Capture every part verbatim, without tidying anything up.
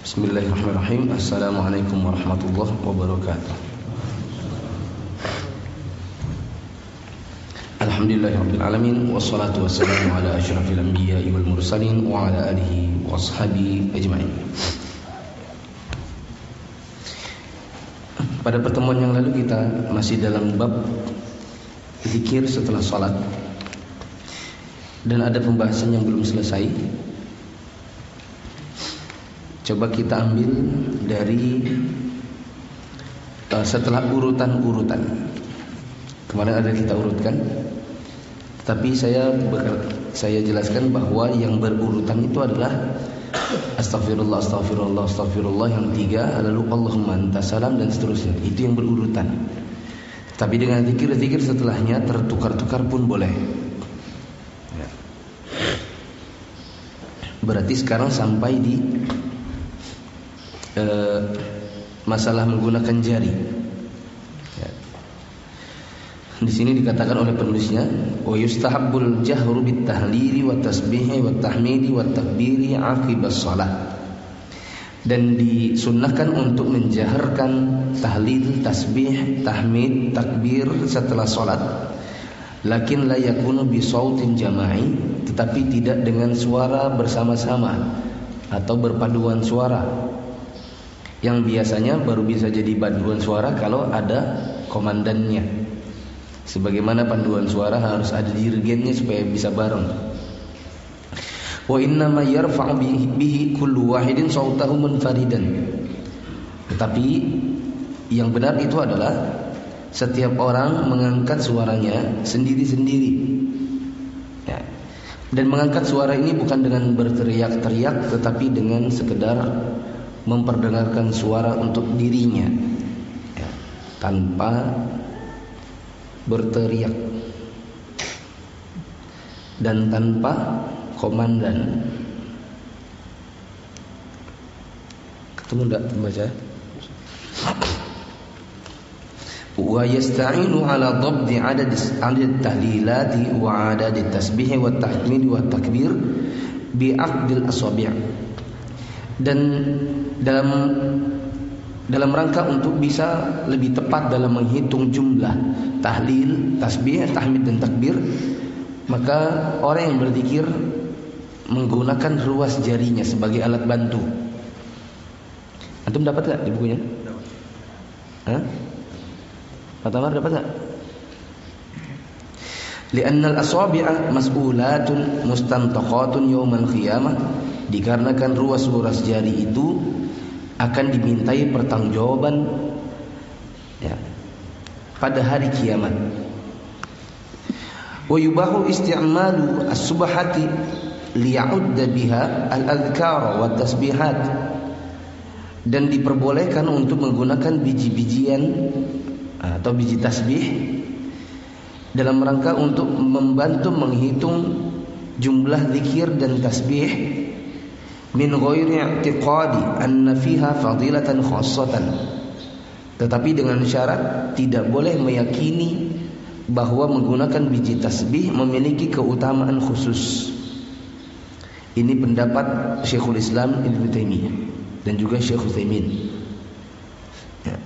Bismillahirrahmanirrahim. Assalamualaikum warahmatullahi wabarakatuh. Alhamdulillahirabbil alamin wassalatu wassalamu ala asyrafil anbiya'i wal mursalin wa ala alihi washabihi ajmain. Pada pertemuan yang lalu kita masih dalam bab zikir setelah salat, dan ada pembahasan yang belum selesai. Coba kita ambil dari uh, setelah urutan-urutan. Kemarin ada kita urutkan, tapi saya ber, saya jelaskan bahwa yang berurutan itu adalah Astaghfirullah, Astaghfirullah, Astaghfirullah yang tiga, lalu Allahumma antas salam dan seterusnya. Itu yang berurutan. Tapi dengan zikir-zikir setelahnya tertukar-tukar pun boleh. Berarti sekarang sampai di Uh, masalah menggunakan jari. Ya. Di sini dikatakan oleh penulisnya, wa yustahabbul jahru bit tahlili wa tasbihi wa tahmidi wa takbiri aqibas shalah. Dan disunnahkan untuk menjaharkan tahlil, tasbih, tahmid, takbir setelah salat. Lakin la yakunu bi sautin jama'i, tetapi tidak dengan suara bersama-sama atau berpaduan suara. Yang biasanya baru bisa jadi paduan suara kalau ada komandannya. Sebagaimana panduan suara harus ada dirigennya supaya bisa bareng. Wa inna ma yarfa'u bihi kullu wahidin sautahu munfaridan. Tetapi yang benar itu adalah setiap orang mengangkat suaranya sendiri-sendiri. Ya. Dan mengangkat suara ini bukan dengan berteriak-teriak, tetapi dengan sekedar memperdengarkan suara untuk dirinya, ya, tanpa berteriak dan tanpa komandan. Ketemu enggak membaca? Wa yasta'inu ala dhabti adad adad tahlilati wa adad tasbih wa tahmid wa takbir bi aqdil asabi'. Dan dalam dalam rangka untuk bisa lebih tepat dalam menghitung jumlah tahlil, tasbih, tahmid dan takbir, maka orang yang berzikir menggunakan ruas jarinya sebagai alat bantu. Antum dapat enggak di bukunya? Hah? Pak Tamar dapat enggak? Li'anna al-asabi'a mas'ulatun mustantaqatun yaumal qiyamah, dikarenakan ruas-ruas jari itu akan dimintai pertanggungjawaban, ya, pada hari kiamat. Wa yubahu isti'malu as-subhati liya'udda biha al-adhkar wa tasbihat, dan diperbolehkan untuk menggunakan biji-bijian atau biji tasbih dalam rangka untuk membantu menghitung jumlah zikir dan tasbih min ghairi i'tiqadi anna fiha fadilatan khassatan, tetapi dengan syarat tidak boleh meyakini bahwa menggunakan biji tasbih memiliki keutamaan khusus. Ini pendapat Syekhul Islam Ibnu Taimiyah dan juga Syekh Utsaimin. Ya.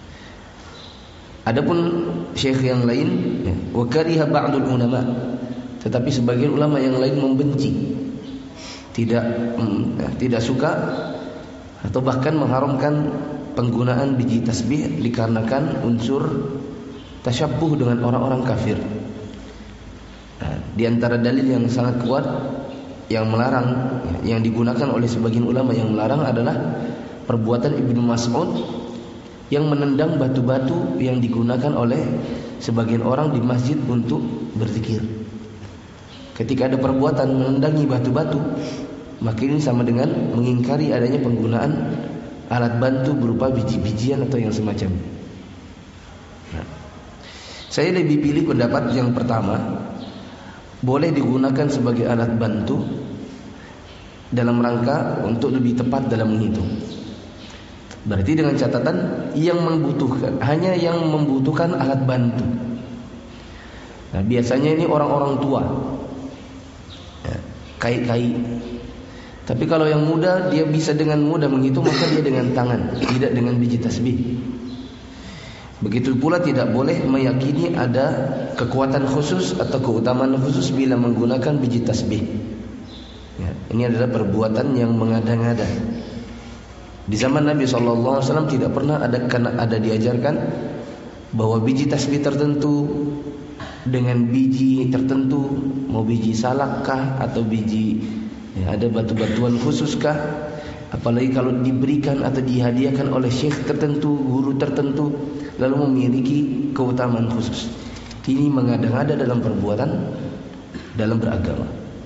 Adapun syekh yang lain, ya, wa kariha ba'dul ulama, tetapi sebagian ulama yang lain membenci, tidak hmm, ya, tidak suka atau bahkan mengharamkan penggunaan biji tasbih dikarenakan unsur tasyabbuh dengan orang-orang kafir. Nah, di antara dalil yang sangat kuat yang melarang, ya, yang digunakan oleh sebagian ulama yang melarang adalah perbuatan Ibnu Mas'ud yang menendang batu-batu yang digunakan oleh sebagian orang di masjid untuk berzikir. Ketika ada perbuatan menendangi batu-batu, maka ini sama dengan mengingkari adanya penggunaan alat bantu berupa biji-bijian atau yang semacam. Nah, saya lebih pilih pendapat yang pertama, boleh digunakan sebagai alat bantu dalam rangka untuk lebih tepat dalam menghitung. Berarti dengan catatan yang membutuhkan, hanya yang membutuhkan alat bantu. Nah, biasanya ini orang-orang tua, ya, kai-kai Tapi kalau yang muda, dia bisa dengan mudah menghitung, maka dia dengan tangan, tidak dengan biji tasbih. Begitu pula tidak boleh meyakini ada kekuatan khusus atau keutamaan khusus bila menggunakan biji tasbih. Ya, ini adalah perbuatan yang mengada-ngada. Di zaman Nabi shallallahu alaihi wasallam tidak pernah ada ada diajarkan bahwa biji tasbih tertentu dengan biji tertentu, mau biji salakkah atau biji, ya, ada batu-batuan khususkah, apalagi kalau diberikan atau dihadiahkan oleh syekh tertentu, guru tertentu, lalu memiliki keutamaan khusus. Ini mengada-ngada dalam perbuatan, dalam beragama.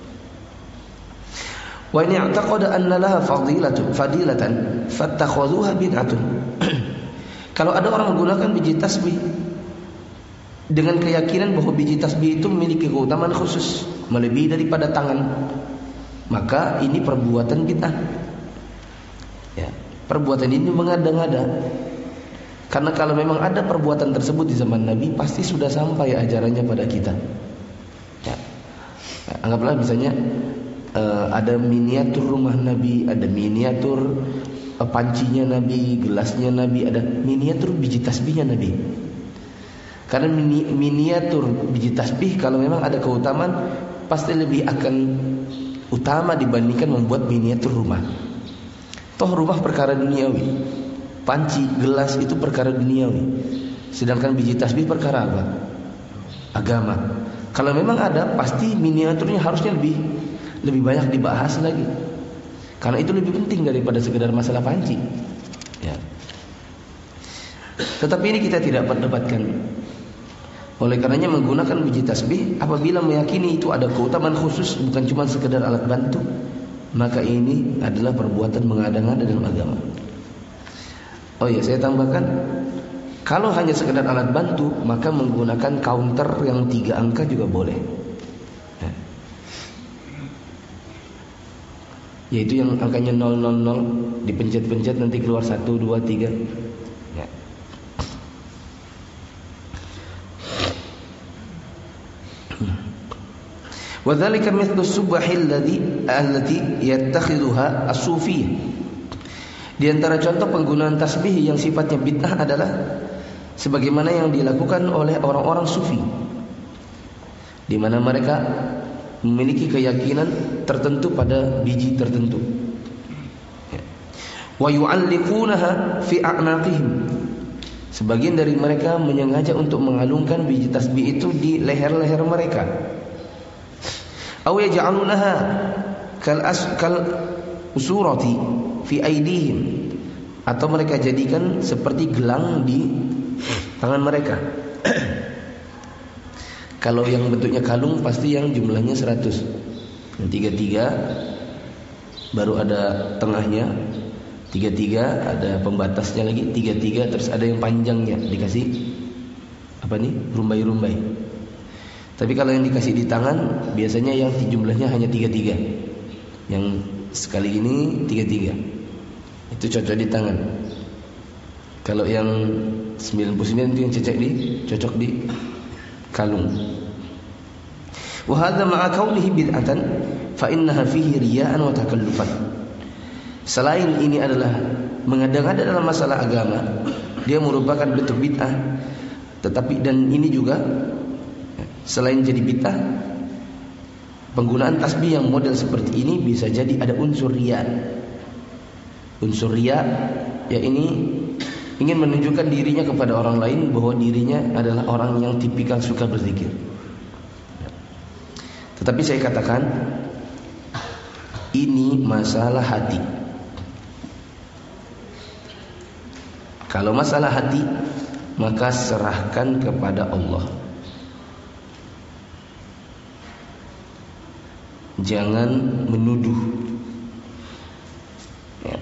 Wa in i'taqada anna laha fadilatun fadilatan fattakhadhuha bid'atun. Kalau ada orang menggunakan biji tasbih dengan keyakinan bahwa biji tasbih itu memiliki keutamaan khusus melebihi daripada tangan, maka ini perbuatan bid'ah. Ya, perbuatan ini mengada-ngada. Karena kalau memang ada perbuatan tersebut di zaman Nabi, pasti sudah sampai ajarannya pada kita. Ya. Anggaplah misalnya uh, ada miniatur rumah Nabi, ada miniatur uh, pancinya Nabi, gelasnya Nabi, ada miniatur biji tasbihnya Nabi. Karena mini, miniatur biji tasbih kalau memang ada keutamaan, pasti lebih akan utama dibandingkan membuat miniatur rumah. Toh rumah perkara duniawi, panci, gelas itu perkara duniawi, sedangkan biji tasbih perkara apa? Agama. Kalau memang ada, pasti miniaturnya harusnya lebih lebih banyak dibahas lagi, karena itu lebih penting daripada sekedar masalah panci. Ya. Tetapi ini kita tidak mendapatkan. Oleh karenanya menggunakan biji tasbih apabila meyakini itu ada keutamaan khusus, bukan cuma sekedar alat bantu, maka ini adalah perbuatan mengada-ngada dalam agama. Oh ya, saya tambahkan, kalau hanya sekedar alat bantu, maka menggunakan counter yang tiga angka juga boleh. Ya. Yaitu yang angkanya nol nol nol, dipencet-pencet nanti keluar satu, dua, tiga. Ya. Wadzalika mithlu subahil ladzi allati yattakhidhuha as-sufiyyah. Di antara contoh penggunaan tasbih yang sifatnya bid'ah adalah sebagaimana yang dilakukan oleh orang-orang sufi, di mana mereka memiliki keyakinan tertentu pada biji tertentu. Wa yu'alliqunaha fi a'naqihim. Sebagian dari mereka menyengaja untuk mengalungkan biji tasbih itu di leher-leher mereka. Aw yaj'alunaha kal askal usurati fi aidihim, atau mereka jadikan seperti gelang di tangan mereka. Kalau yang bentuknya kalung pasti yang jumlahnya seratus. Yang tiga-tiga baru ada tengahnya, tiga-tiga ada pembatasnya lagi, tiga-tiga terus ada yang panjangnya, dikasih apa nih? Rumbai-rumbai. Tapi kalau yang dikasih di tangan biasanya yang jumlahnya hanya tiga-tiga. Yang sekali ini tiga-tiga. Itu cocok di tangan. Kalau yang sembilan puluh sembilan itu yang cocok di cocok di kalung. Wa hadza ma'a kaunihi bid'atan fa innaha fihi riya'an wa takallufan. Selain ini adalah mengada-ngada dalam masalah agama, dia merupakan bentuk bid'ah. Tetapi dan ini juga selain jadi bid'ah, penggunaan tasbih yang model seperti ini bisa jadi ada unsur riya. Unsur riya, ya ini ingin menunjukkan dirinya kepada orang lain bahwa dirinya adalah orang yang tipikal suka berzikir. Tetapi saya katakan, ini masalah hati. Kalau masalah hati, maka serahkan kepada Allah. Jangan menuduh. Ya.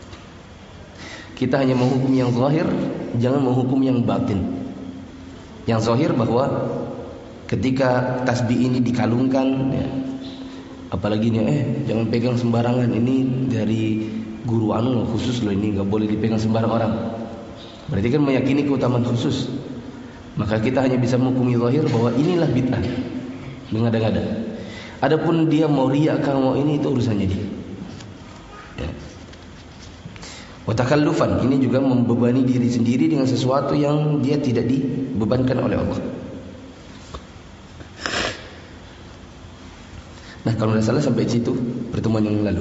Kita hanya menghukum yang zahir, jangan menghukum yang batin. Yang zahir bahwa ketika tasbih ini dikalungkan, ya, apalagi nih, eh jangan pegang sembarangan, ini dari guru anu khusus loh, ini nggak boleh dipegang sembarang orang. Berarti kan meyakini keutamaan khusus. Maka kita hanya bisa menghukumi zahir bahwa inilah bid'ah, mengada-ngada. Adapun dia mau riya, kalau mau ini, itu urusannya dia. Ya. Wa takallufan, ini juga membebani diri sendiri dengan sesuatu yang dia tidak dibebankan oleh Allah. Nah, kalau tidak salah sampai situ pertemuan yang lalu.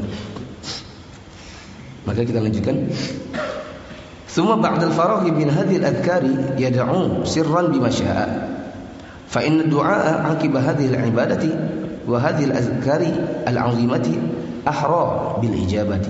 Maka kita lanjutkan. Thumma ba'da al-faraghi min hadhihi al-adhkari yad'u sirran bima syaa. Fa inna ad-du'a 'aqiba hadhihi al-'ibadati wa hadhihi al-adhkari al-'azimati ahra bil ijabati.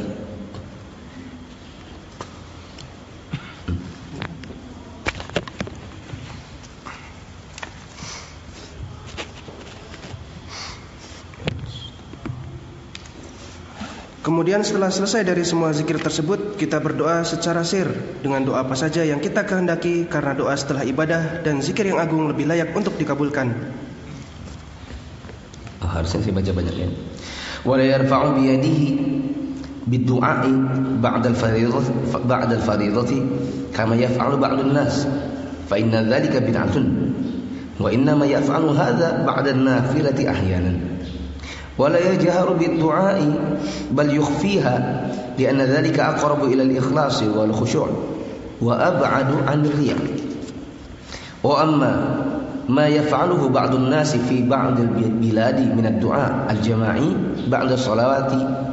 Kemudian setelah selesai dari semua zikir tersebut, kita berdoa secara sir dengan doa apa saja yang kita kehendaki, karena doa setelah ibadah dan zikir yang agung lebih layak untuk dikabulkan. Oh, harusnya saya baca banyak ya. Wa la yarfa'u bi yadihi bid-du'a'i ba'da al-fariidati ba'da al-fariidati kama yaf'alu ba'du an-nas fa inna dhalika bid'atun wa inna ma yaf'alu hadha ba'da an-nafilati ahyanan. ولا يجهر بالدعاء بل يخفيها لأن ذلك أقرب إلى الإخلاص والخشوع وأبعد عن الرياء. وأما ما يفعله بعض الناس في بعض البلاد من الدعاء الجماعي بعد الصلوات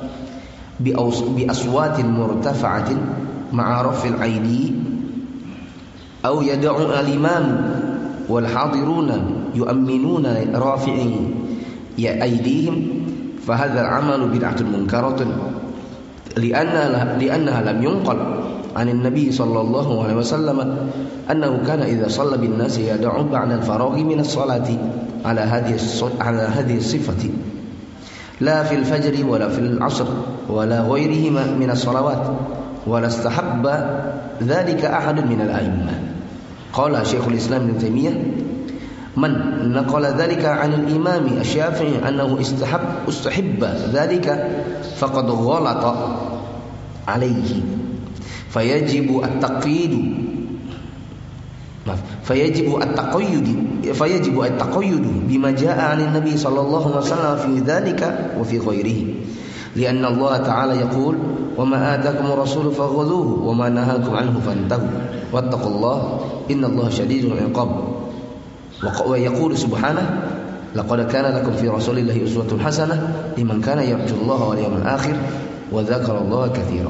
بأصوات مرتفعة مع رفع الأيدي أو يدعو الإمام والحاضرون يؤمنون رافعي أيديهم فهذا العمل بدعة منكرة لأنها, لأنها لم ينقل عن النبي صلى الله عليه وسلم أنه كان إذا صلى بالناس يدعو بعد الفراغ من الصلاة على هذه على هذه الصفة لا في الفجر ولا في العصر ولا غيرهما من الصلوات ولا استحب ذلك أحد من الأئمة. قال شيخ الإسلام ابن تيمية من نقل ذلك عن الإمام الشافعي أنه استحب استحب ذلك فقد غلط عليه فيجب التقييد فيجب التقيد فيجب التقيد بما جاء عن النبي صلى الله عليه وسلم في ذلك وفي غيره لأن الله تعالى يقول وما آتاكم الرسول فخذوه وما نهاكم عنه فانتهوا واتقوا الله إن الله شديد العقاب. ويقول سبحانه لقد كان لكم في رسول الله أسوة حسنة لمن كان يرجو الله واليوم الآخر وذكر الله كثيرا.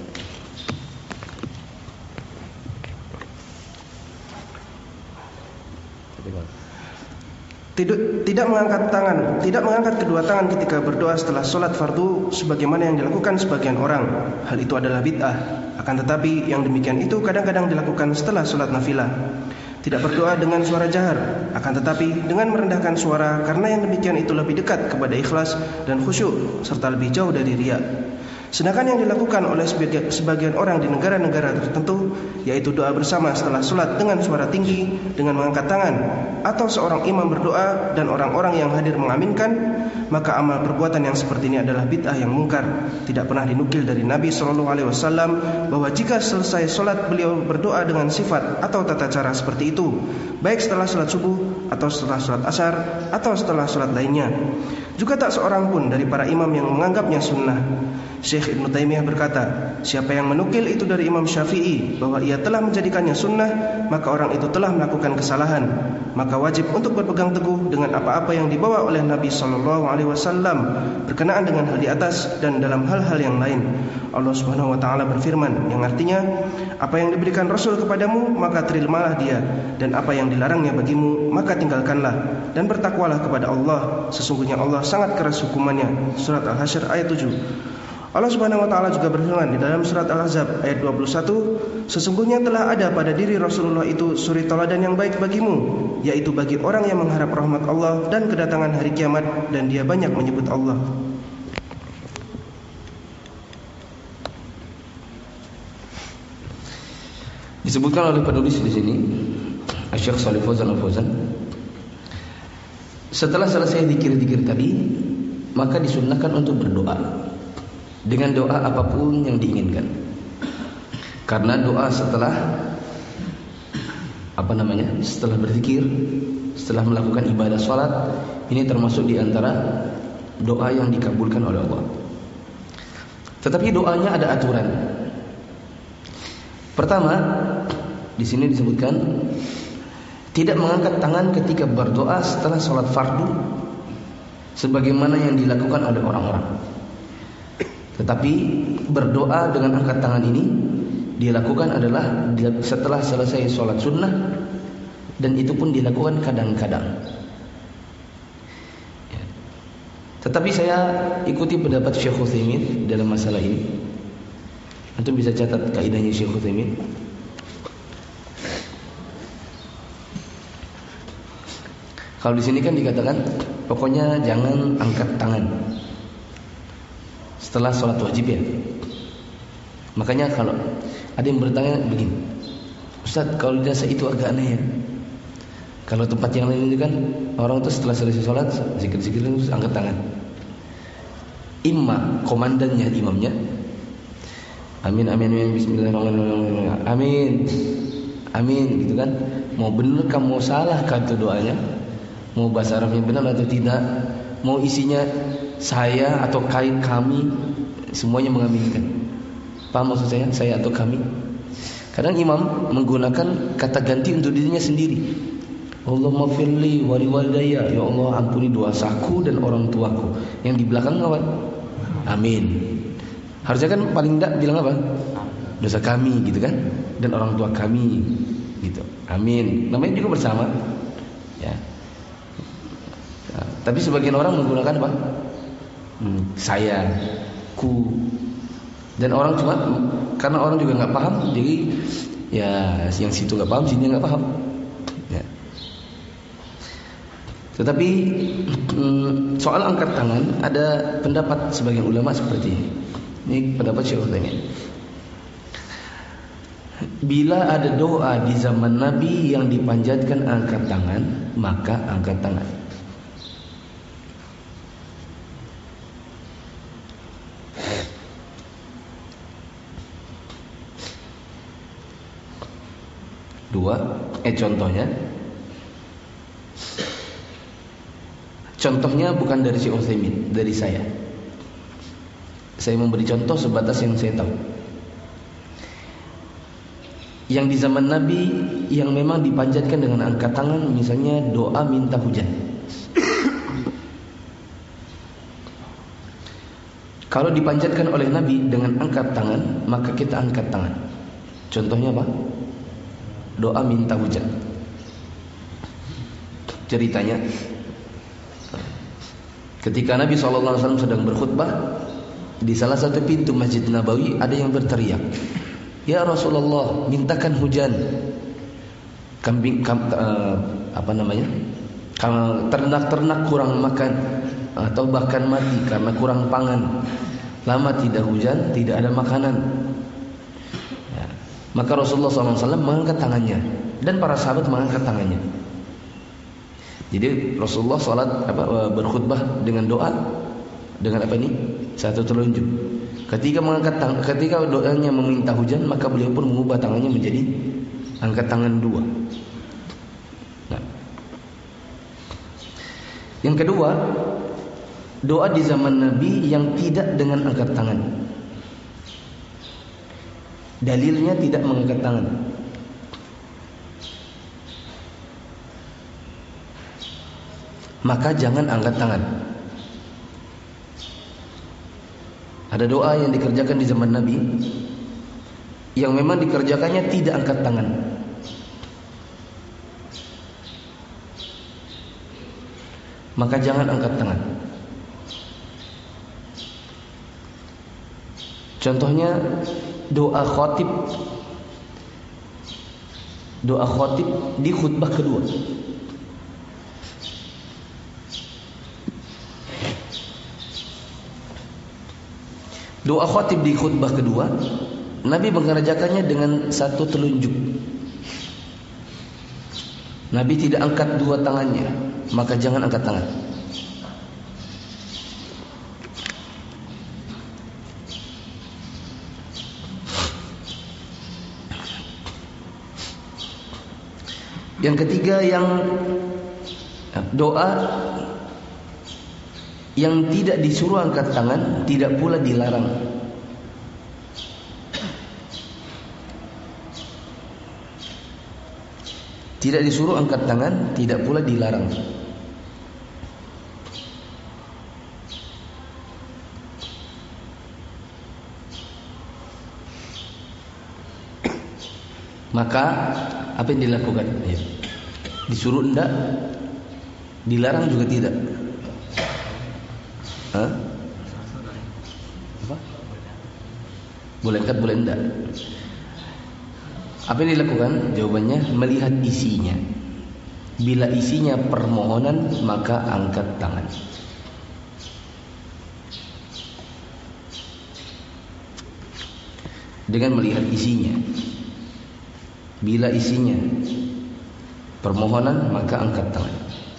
Tidak, tidak mengangkat tangan, tidak mengangkat kedua tangan ketika berdoa setelah sholat fardu sebagaimana yang dilakukan sebagian orang. Hal itu adalah bid'ah. Akan tetapi yang demikian itu kadang-kadang dilakukan setelah sholat nafilah. Tidak berdoa dengan suara jahar, akan tetapi dengan merendahkan suara, karena yang demikian itu lebih dekat kepada ikhlas dan khusyuk serta lebih jauh dari riya. Sedangkan yang dilakukan oleh sebagian orang di negara-negara tertentu, yaitu doa bersama setelah sholat dengan suara tinggi, dengan mengangkat tangan, atau seorang imam berdoa dan orang-orang yang hadir mengaminkan, maka amal perbuatan yang seperti ini adalah bid'ah yang mungkar. Tidak pernah dinukil dari Nabi shallallahu alaihi wasallam bahwa jika selesai sholat beliau berdoa dengan sifat atau tata cara seperti itu, baik setelah sholat subuh atau setelah sholat asar atau setelah sholat lainnya. Juga tak seorang pun dari para imam yang menganggapnya sunnah. Syekh Ibn Taimiyah berkata, siapa yang menukil itu dari Imam Syafi'i bahwa ia telah menjadikannya sunnah, maka orang itu telah melakukan kesalahan. Maka wajib untuk berpegang teguh dengan apa-apa yang dibawa oleh Nabi shallallahu alaihi wasallam berkenaan dengan hal di atas dan dalam hal-hal yang lain. Allah Subhanahu wa taala berfirman, yang artinya, apa yang diberikan Rasul kepadamu maka terimalah dia, dan apa yang dilarangnya bagimu maka tinggalkanlah, dan bertakwalah kepada Allah, sesungguhnya Allah sangat keras hukumannya. Surat Al-Hasyr ayat tujuh. Allah Subhanahu wa taala juga berfirman di dalam surat Al-Ahzab ayat dua puluh satu, sesungguhnya telah ada pada diri Rasulullah itu suri teladan yang baik bagimu, yaitu bagi orang yang mengharap rahmat Allah dan kedatangan hari kiamat, dan dia banyak menyebut Allah. Disebutkan oleh penulis di sini, Syekh Shalih Fauzan Al-Fauzan, setelah selesai zikir-zikir tadi, maka disunnahkan untuk berdoa dengan doa apapun yang diinginkan. Karena doa setelah apa namanya? Setelah berzikir, setelah melakukan ibadah salat, ini termasuk di antara doa yang dikabulkan oleh Allah. Tetapi doanya ada aturan. Pertama, di sini disebutkan tidak mengangkat tangan ketika berdoa setelah sholat fardu sebagaimana yang dilakukan oleh orang-orang. Tetapi berdoa dengan angkat tangan ini dilakukan adalah setelah selesai sholat sunnah, dan itu pun dilakukan kadang-kadang. Tetapi saya ikuti pendapat Syekh Utsaimin dalam masalah ini. Antum bisa catat kaidahnya Syekh Utsaimin. Kalau di sini kan dikatakan pokoknya jangan angkat tangan setelah sholat wajib ya. Makanya kalau ada yang bertanya begini, Ustaz, kalau di desa itu agak aneh ya. Kalau tempat yang lain itu kan orang tuh setelah selesai sholat zikir-zikir terus angkat tangan. Imma komandannya, imamnya, amin amin amin bismillahirrahmanirrahim, amin amin gitu kan. Mau benar kamu mau salah kan itu doanya, mau bahasa Arabnya benar atau tidak, mau isinya saya atau kait kami, semuanya mengaminkan. Paham maksud saya? Saya atau kami. Kadang imam menggunakan kata ganti untuk dirinya sendiri. Allahumma firli wa liwalidayya, ya Allah ampuni dosaku dan orang tuaku. Yang di belakang apa? Amin. Harusnya kan paling tidak bilang apa? Dosa kami gitu kan, dan orang tua kami gitu. Amin. Namanya juga bersama. Ya. Nah, tapi sebagian orang menggunakan apa? Hmm, saya, ku. Dan orang cuma karena orang juga nggak paham, jadi ya yang situ nggak paham, sini nggak paham. Ya. Tetapi soal angkat tangan ada pendapat sebagian ulama seperti ini. Ini pendapat Syekh Utsaimin. Bila ada doa di zaman Nabi yang dipanjatkan angkat tangan, maka angkat tangan. Dua, eh contohnya Contohnya bukan dari Syekh Utsaimin, dari saya. Saya memberi contoh sebatas yang saya tahu. Yang di zaman Nabi yang memang dipanjatkan dengan angkat tangan, misalnya doa minta hujan. Kalau dipanjatkan oleh Nabi dengan angkat tangan, maka kita angkat tangan. Contohnya apa? Doa minta hujan. Ceritanya, ketika Nabi shallallahu alaihi wasallam sedang berkhutbah di salah satu pintu Masjid Nabawi, ada yang berteriak, "Ya Rasulullah, mintakan hujan." Kambing, kam, uh, apa namanya? Kalau ternak-ternak kurang makan atau bahkan mati karena kurang pangan, lama tidak hujan, tidak ada makanan. Ya. Maka Rasulullah shallallahu alaihi wasallam mengangkat tangannya dan para sahabat mengangkat tangannya. Jadi Rasulullah salat apa berkhutbah dengan doa dengan apa ini? Satu telunjuk. Ketika mengangkat tangan, ketika doanya meminta hujan, maka beliau pun mengubah tangannya menjadi angkat tangan dua. Nah. Yang kedua, doa di zaman Nabi yang tidak dengan angkat tangan. Dalilnya tidak mengangkat tangan. Maka jangan angkat tangan. Ada doa yang dikerjakan di zaman Nabi yang memang dikerjakannya tidak angkat tangan. Maka jangan angkat tangan. Contohnya doa khatib. Doa khatib di khutbah kedua. Doa khatib di khutbah kedua, Nabi mengerjakannya dengan satu telunjuk. Nabi tidak angkat dua tangannya, maka jangan angkat tangan. Yang ketiga, yang doa yang tidak disuruh angkat tangan, tidak pula dilarang. Tidak disuruh angkat tangan, tidak pula dilarang. Maka apa yang dilakukan? Ya. Disuruh enggak, dilarang juga tidak. Hah? Apa? Boleh angkat, boleh enggak. Apa yang dilakukan? Jawabannya melihat isinya. Bila isinya permohonan, maka angkat tangan. Dengan melihat isinya. Bila isinya permohonan, maka angkat tangan.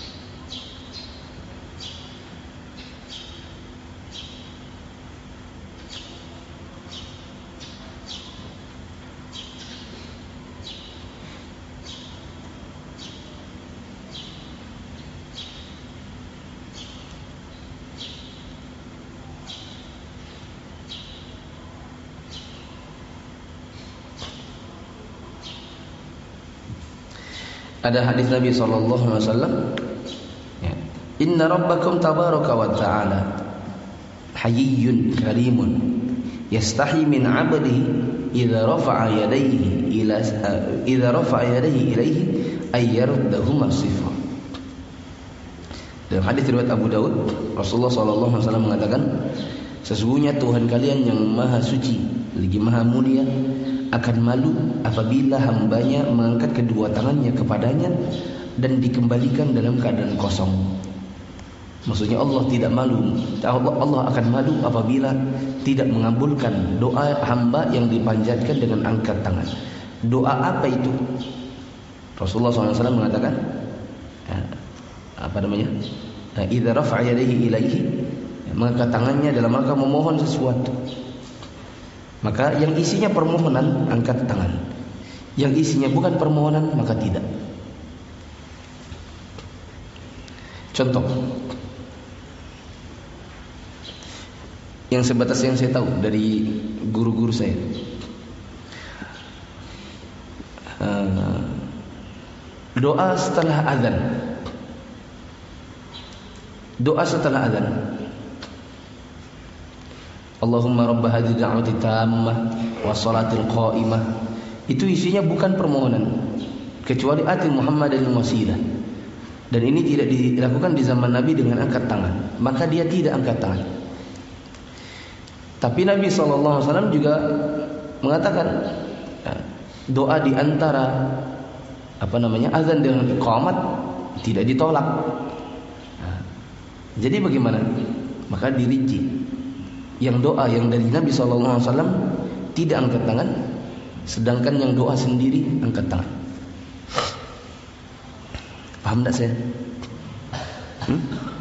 Ada hadis Nabi sallallahu alaihi wasallam, ya. Inna rabbakum tabaraka wa ta'ala hayyun karimun yastahi min 'abdihi idza rafa'a yadayhi ila idza rafa'a yadayhi ilaihi ay yaruddahuma sifra. Dalam hadis riwayat Abu Daud, Rasulullah sallallahu alaihi wasallam mengatakan, sesungguhnya Tuhan kalian yang maha suci lagi maha mulia akan malu apabila hambanya mengangkat kedua tangannya kepadanya dan dikembalikan dalam keadaan kosong. Maksudnya Allah tidak malu. Allah, Allah akan malu apabila tidak mengabulkan doa hamba yang dipanjatkan dengan angkat tangan. Doa apa itu? Rasulullah shallallahu alaihi wasallam mengatakan, apa namanya? Idza rafa'a yadayhi ilaihi, mengangkat tangannya dalam rangka memohon sesuatu. Maka yang isinya permohonan, angkat tangan. Yang isinya bukan permohonan, maka tidak. Contoh yang sebatas yang saya tahu dari guru-guru saya, uh, doa setelah azan. Doa setelah azan. Allahumma rabb hadhihi da'wati tammah wa salatil qa'imah. Itu isinya bukan permohonan, kecuali ati Muhammadan wasilah. Dan ini tidak dilakukan di zaman Nabi dengan angkat tangan. Maka dia tidak angkat tangan. Tapi Nabi sallallahu alaihi wasallam juga mengatakan doa di antara apa namanya azan dengan iqamat tidak ditolak. Jadi bagaimana? Maka dirinci. Yang doa yang dari Nabi sallallahu alaihi wasallam tidak angkat tangan, sedangkan yang doa sendiri angkat tangan. Paham tak saya? Hmm?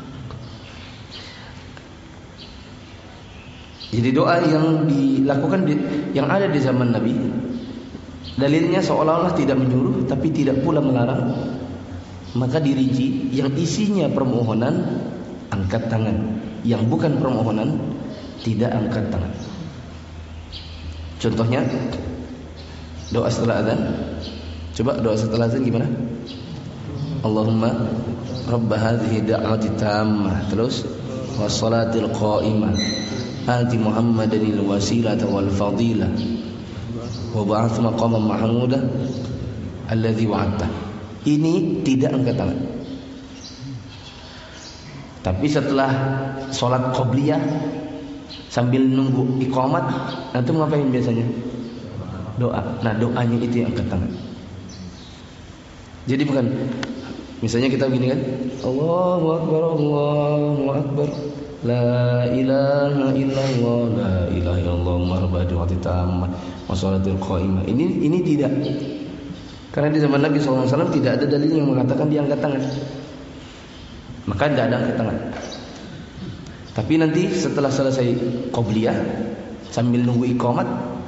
Jadi doa yang dilakukan di, yang ada di zaman Nabi, dalilnya seolah-olah tidak menyuruh tapi tidak pula melarang. Maka dirinci, yang isinya permohonan angkat tangan, yang bukan permohonan tidak angkat tangan. Contohnya doa setelah azan. Coba doa setelah azan gimana? Allahumma rabb hadhihi da'wati tammah, terus wassalatil qa'imah ati Muhammadanil wasilata wal fadilah wa ba'ath maqaman mahmudah alladzi wa'adta. Ini tidak angkat tangan. Tapi setelah salat qobliyah sambil nunggu iqamat, antum ngapain biasanya? Doa. Nah, doanya itu yang angkat tangan. Jadi bukan, misalnya kita begini kan, Allahu akbar, Allahu akbar, la ilaha illallah, la ilaha illallah, marhabadi wa tammah wa salatul qaimah. Ini ini tidak. Karena di zaman Nabi sallallahu alaihi wasallam tidak ada dalil yang mengatakan dia angkat tangan. Maka tidak ada angkat tangan. Tapi nanti setelah selesai qobliyah sambil nunggu iqamat,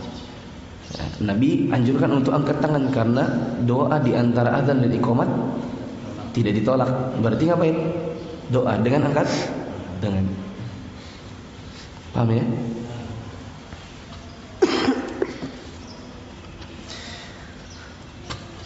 Nabi anjurkan untuk angkat tangan karena doa di antara azan dan iqamat tidak ditolak. Berarti ngapain? Doa dengan angkat tangan. Paham ya?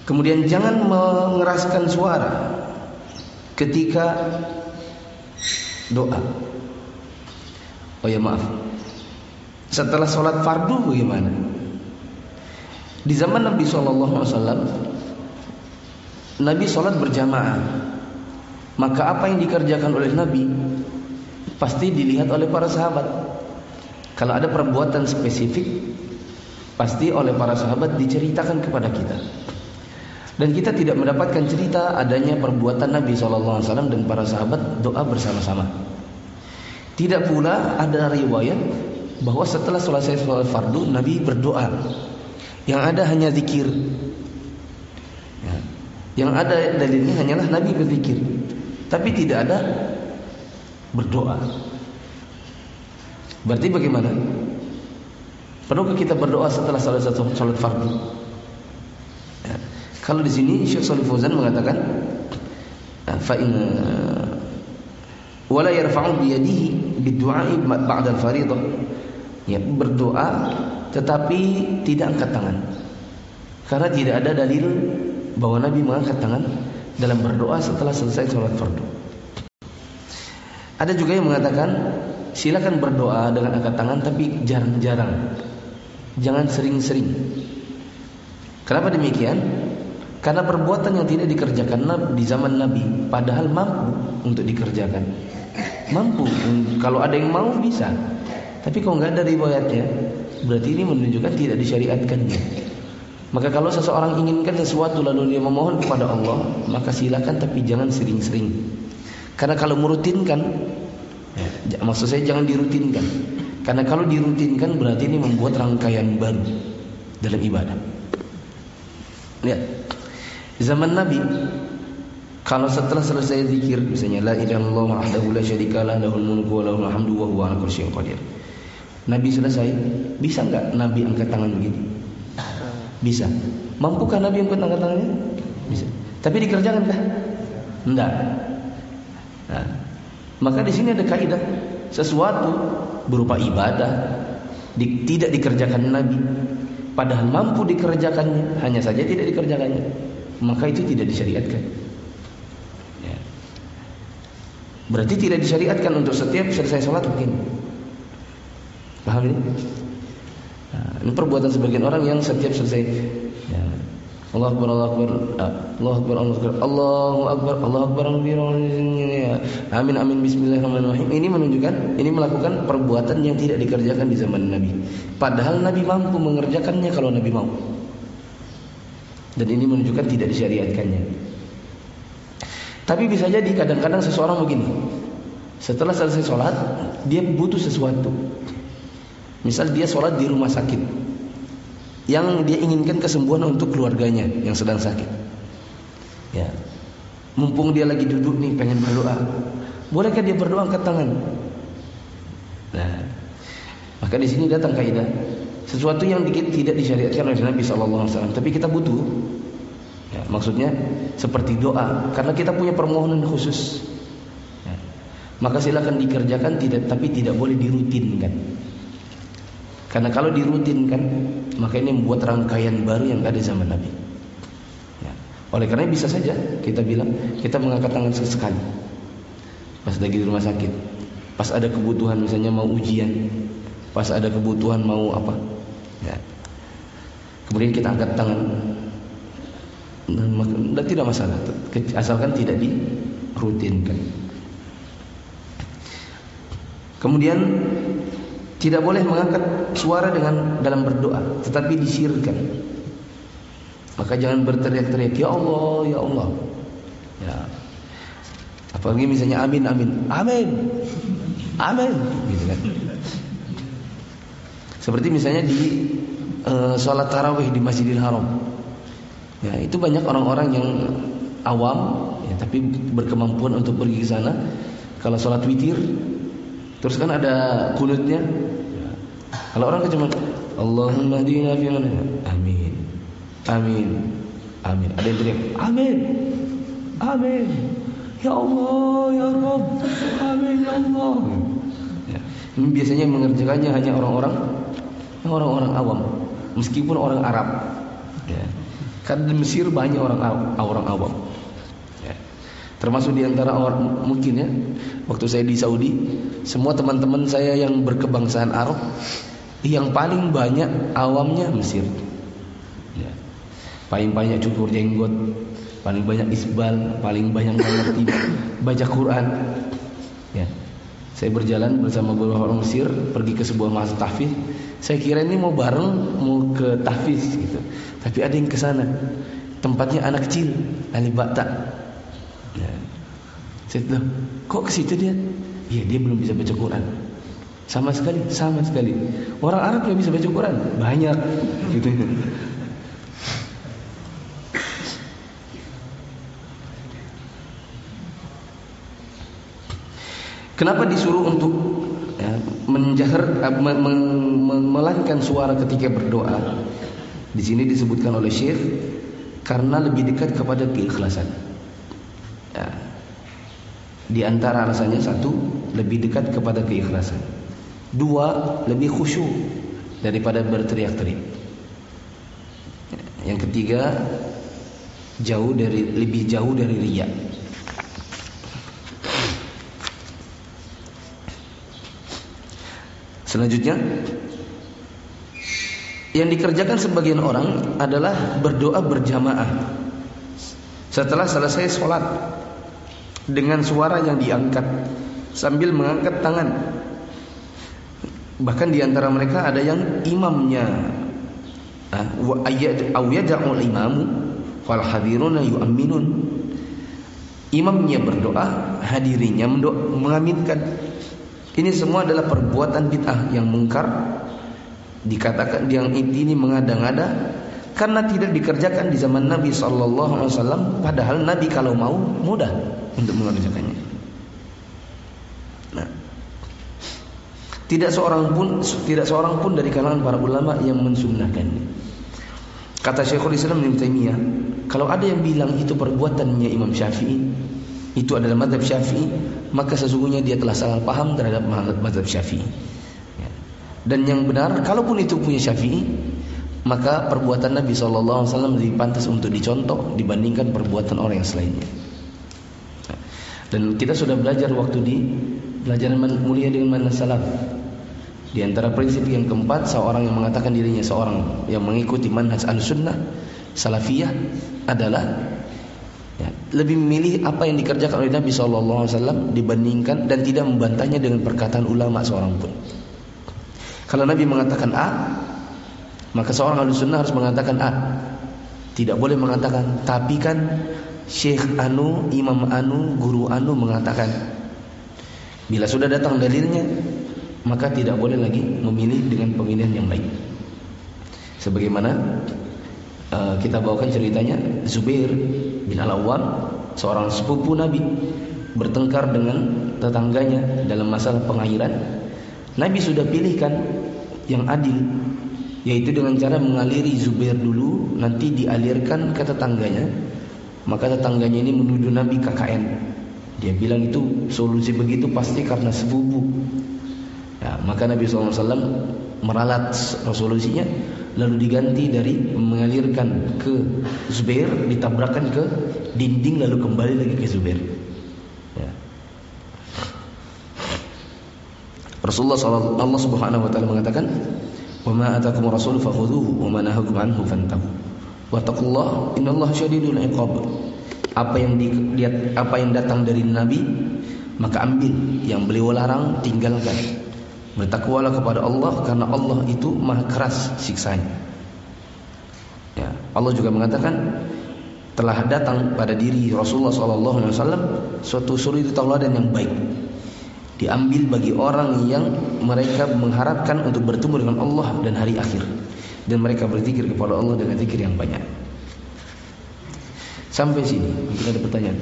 Kemudian jangan mengeraskan suara ketika doa. Oh ya maaf, setelah sholat fardu bagaimana? Di zaman Nabi shallallahu alaihi wasallam, Nabi sholat berjamaah. Maka apa yang dikerjakan oleh Nabi pasti dilihat oleh para sahabat. Kalau ada perbuatan spesifik, pasti oleh para sahabat diceritakan kepada kita. Dan kita tidak mendapatkan cerita adanya perbuatan Nabi shallallahu alaihi wasallam dan para sahabat doa bersama-sama. Tidak pula ada riwayat bahwa setelah selesai sholat fardu Nabi berdoa. Yang ada hanya zikir. Ya. Yang ada dalilnya hanyalah Nabi berzikir, tapi tidak ada berdoa. Berarti bagaimana? Perlukah kita berdoa setelah selesai sholat fardu? Ya. Kalau di sini Syekh Shalih Fauzan mengatakan, fa in wala yarfa'u bi yadihi bid-du'a'i ba'da al-fariidah. Ya, berdoa tetapi tidak angkat tangan. Karena tidak ada dalil bahwa Nabi mengangkat tangan dalam berdoa setelah selesai sholat fardu. Ada juga yang mengatakan silakan berdoa dengan angkat tangan tapi jarang-jarang. Jangan sering-sering. Kenapa demikian? Karena perbuatan yang tidak dikerjakan di zaman Nabi padahal mampu untuk dikerjakan. Mampu, kalau ada yang mau bisa. Tapi kalau nggak ada riwayatnya, berarti ini menunjukkan tidak disyariatkannya. Maka kalau seseorang inginkan sesuatu lalu dia memohon kepada Allah, maka silakan tapi jangan sering-sering. Karena kalau merutinkan, ya, maksud saya jangan dirutinkan. Karena kalau dirutinkan berarti ini membuat rangkaian baru dalam ibadah. Lihat, zaman Nabi kalau setelah selesai zikir misalnya la ilaha illallah wahdahu la syarikalah lahul mulku wa lahul hamdu wa huwa ala kulli syai'in qadir. Nabi selesai, bisa enggak Nabi angkat tangan begini? Bisa. Mampukah Nabi angkat tangannya? Bisa. Tapi dikerjakan kah? Enggak. Nah, maka di sini ada kaidah, sesuatu berupa ibadah di, tidak dikerjakan Nabi padahal mampu dikerjakannya, hanya saja tidak dikerjakannya, maka itu tidak disyariatkan. Ya. Berarti tidak disyariatkan untuk setiap selesai sholat begini. Paham ini? Nah, ini perbuatan sebagian orang yang setiap selesai, ya, Allah Akbar, Allah Akbar, Allah Akbar, Allah Akbar, Allahu Akbar, Allah Akbar, amin amin bismillahirrahmanirrahim. Ini menunjukkan ini melakukan perbuatan yang tidak dikerjakan di zaman Nabi. Padahal Nabi mampu mengerjakannya kalau Nabi mau. Dan ini menunjukkan tidak disyariatkannya. Tapi bisa jadi kadang-kadang seseorang begini. Setelah selesai sholat, dia butuh sesuatu. Misal dia sholat di rumah sakit, yang dia inginkan kesembuhan untuk keluarganya yang sedang sakit. Ya, mumpung dia lagi duduk nih pengen berdoa, bolehkah dia berdoa angkat tangan? Nah, maka di sini datang kaidah sesuatu yang tidak disyariatkan oleh Nabi Sallallahu Alaihi Wasallam, tapi kita butuh. Ya, maksudnya seperti doa, karena kita punya permohonan khusus. Ya, maka silakan dikerjakan, tidak, tapi tidak boleh dirutinkan. Karena kalau dirutinkan, maka ini membuat rangkaian baru yang ada zaman Nabi. Ya. Oleh karena bisa saja kita bilang kita mengangkat tangan sesekali pas lagi di rumah sakit, pas ada kebutuhan misalnya mau ujian, pas ada kebutuhan mau apa, ya. Kemudian kita angkat tangan, dan tidak masalah, asalkan tidak dirutinkan. Kemudian tidak boleh mengangkat suara dengan dalam berdoa, tetapi disirkan. Maka jangan berteriak-teriak, ya Allah, ya Allah. Ya. Apalagi misalnya amin, amin, amin, amin, gitu kan. Seperti misalnya di uh, sholat tarawih di Masjidil Haram. Ya, itu banyak orang-orang yang awam, ya, tapi berkemampuan untuk pergi ke sana. Kalau sholat witir, terus kan ada kunutnya. Ya. Kalau orang cuma Allahumma hdina fi man, amin, amin, amin. Ada yang teriak, amin, amin, ya Allah, ya Rabb, amin, ya Allah. Ya. Ini biasanya mengerjakannya hanya orang-orang, orang-orang awam, meskipun orang Arab. Ya. Karena di Mesir banyak orang orang awam. Ya. Termasuk di antara orang mungkin ya, waktu saya di Saudi, semua teman-teman saya yang berkebangsaan Arab, yang paling banyak awamnya Mesir. Ya. Paling banyak cukur jenggot, paling banyak isbal, paling banyak mengerti baca Quran. Ya. Saya berjalan bersama beberapa orang Mesir pergi ke sebuah masjid tahfiz. Saya kira ini mau bareng mau ke tahfiz gitu. Tapi ada yang ke sana. Tempatnya anak kecil, ahli bata. Ya. Saya tahu, kok ke situ dia? Iya, dia belum bisa baca Quran. Sama sekali, sama sekali. Orang Arab yang bisa baca Quran banyak gitu. Kenapa disuruh untuk ya, menjahar, me, me, me, melahirkan suara ketika berdoa? Di sini disebutkan oleh Syekh karena lebih dekat kepada keikhlasan. Ya. Di antara alasannya satu, lebih dekat kepada keikhlasan. Dua, lebih khusyuk daripada berteriak-teriak. Yang ketiga, jauh dari lebih jauh dari riya. Selanjutnya, yang dikerjakan sebagian orang adalah berdoa berjamaah setelah selesai sholat dengan suara yang diangkat sambil mengangkat tangan. Bahkan di antara mereka ada yang imamnya wa ayyadul imamu wal hadiruna yu'minun. Imamnya berdoa, hadirinya mengaminkan. Ini semua adalah perbuatan bid'ah yang mungkar. Dikatakan yang ini mengada-ngada karena tidak dikerjakan di zaman Nabi sallallahu alaihi wasallam, padahal Nabi kalau mau mudah untuk mengerjakannya. Nah, tidak seorang pun tidak seorang pun dari kalangan para ulama yang mensunnahkannya. Kata Syekhul Islam Ibnu Taimiyah, kalau ada yang bilang itu perbuatannya Imam Syafi'i, itu adalah mazhab Syafi'i, maka sesungguhnya dia telah salah paham terhadap mazhab Syafi'i. Ya. Dan yang benar, kalaupun itu punya Syafi'i, maka perbuatan Nabi shallallahu alaihi wasallam lebih pantas untuk dicontoh dibandingkan perbuatan orang yang selainnya. Ya. Dan kita sudah belajar waktu di pelajaran mulia dengan manhaj salaf. Di antara prinsip yang keempat, seorang yang mengatakan dirinya seorang yang mengikuti manhaj al-sunnah salafiyah adalah ya, lebih memilih apa yang dikerjakan oleh Nabi shallallahu alaihi wasallam dibandingkan dan tidak membantahnya dengan perkataan ulama seorang pun. Kalau Nabi mengatakan A, maka seorang ahli sunnah harus mengatakan A. Tidak boleh mengatakan tapi kan Syekh Anu, Imam Anu, Guru Anu mengatakan. Bila sudah datang dalilnya, maka tidak boleh lagi memilih dengan pemilihan yang baik. Sebagaimana uh, kita bawakan ceritanya Zubair bin Al-Awwam, seorang sepupu Nabi, bertengkar dengan tetangganya dalam masalah pengairan. Nabi sudah pilihkan yang adil, yaitu dengan cara mengaliri Zubair dulu, nanti dialirkan ke tetangganya. Maka tetangganya ini menuduh Nabi K K N. Dia bilang itu solusi begitu pasti karena sepupu. Ya, maka Nabi shallallahu alaihi wasallam meralat resolusinya, lalu diganti dari mengalirkan ke Zubair, ditabrakkan ke dinding, lalu kembali lagi ke Zubair. Ya. Rasulullah shallallahu Allah subhanahu wa taala mengatakan, "Wa ma atakumur rasul fakhudhuhu wa ma nahakum anhu fantahu. Wattaqullaha innallaha syadidul iqab." Apa yang dilihat, apa yang datang dari Nabi, maka ambil. Yang beliau larang, tinggalkan. Bertakwalah kepada Allah, karena Allah itu maha keras siksanya. Ya, Allah juga mengatakan, telah datang pada diri Rasulullah shallallahu alaihi wasallam suatu suri tauladan yang baik, diambil bagi orang yang mereka mengharapkan untuk bertemu dengan Allah dan hari akhir, dan mereka berzikir kepada Allah dengan zikir yang banyak. Sampai sini, mungkin ada pertanyaan.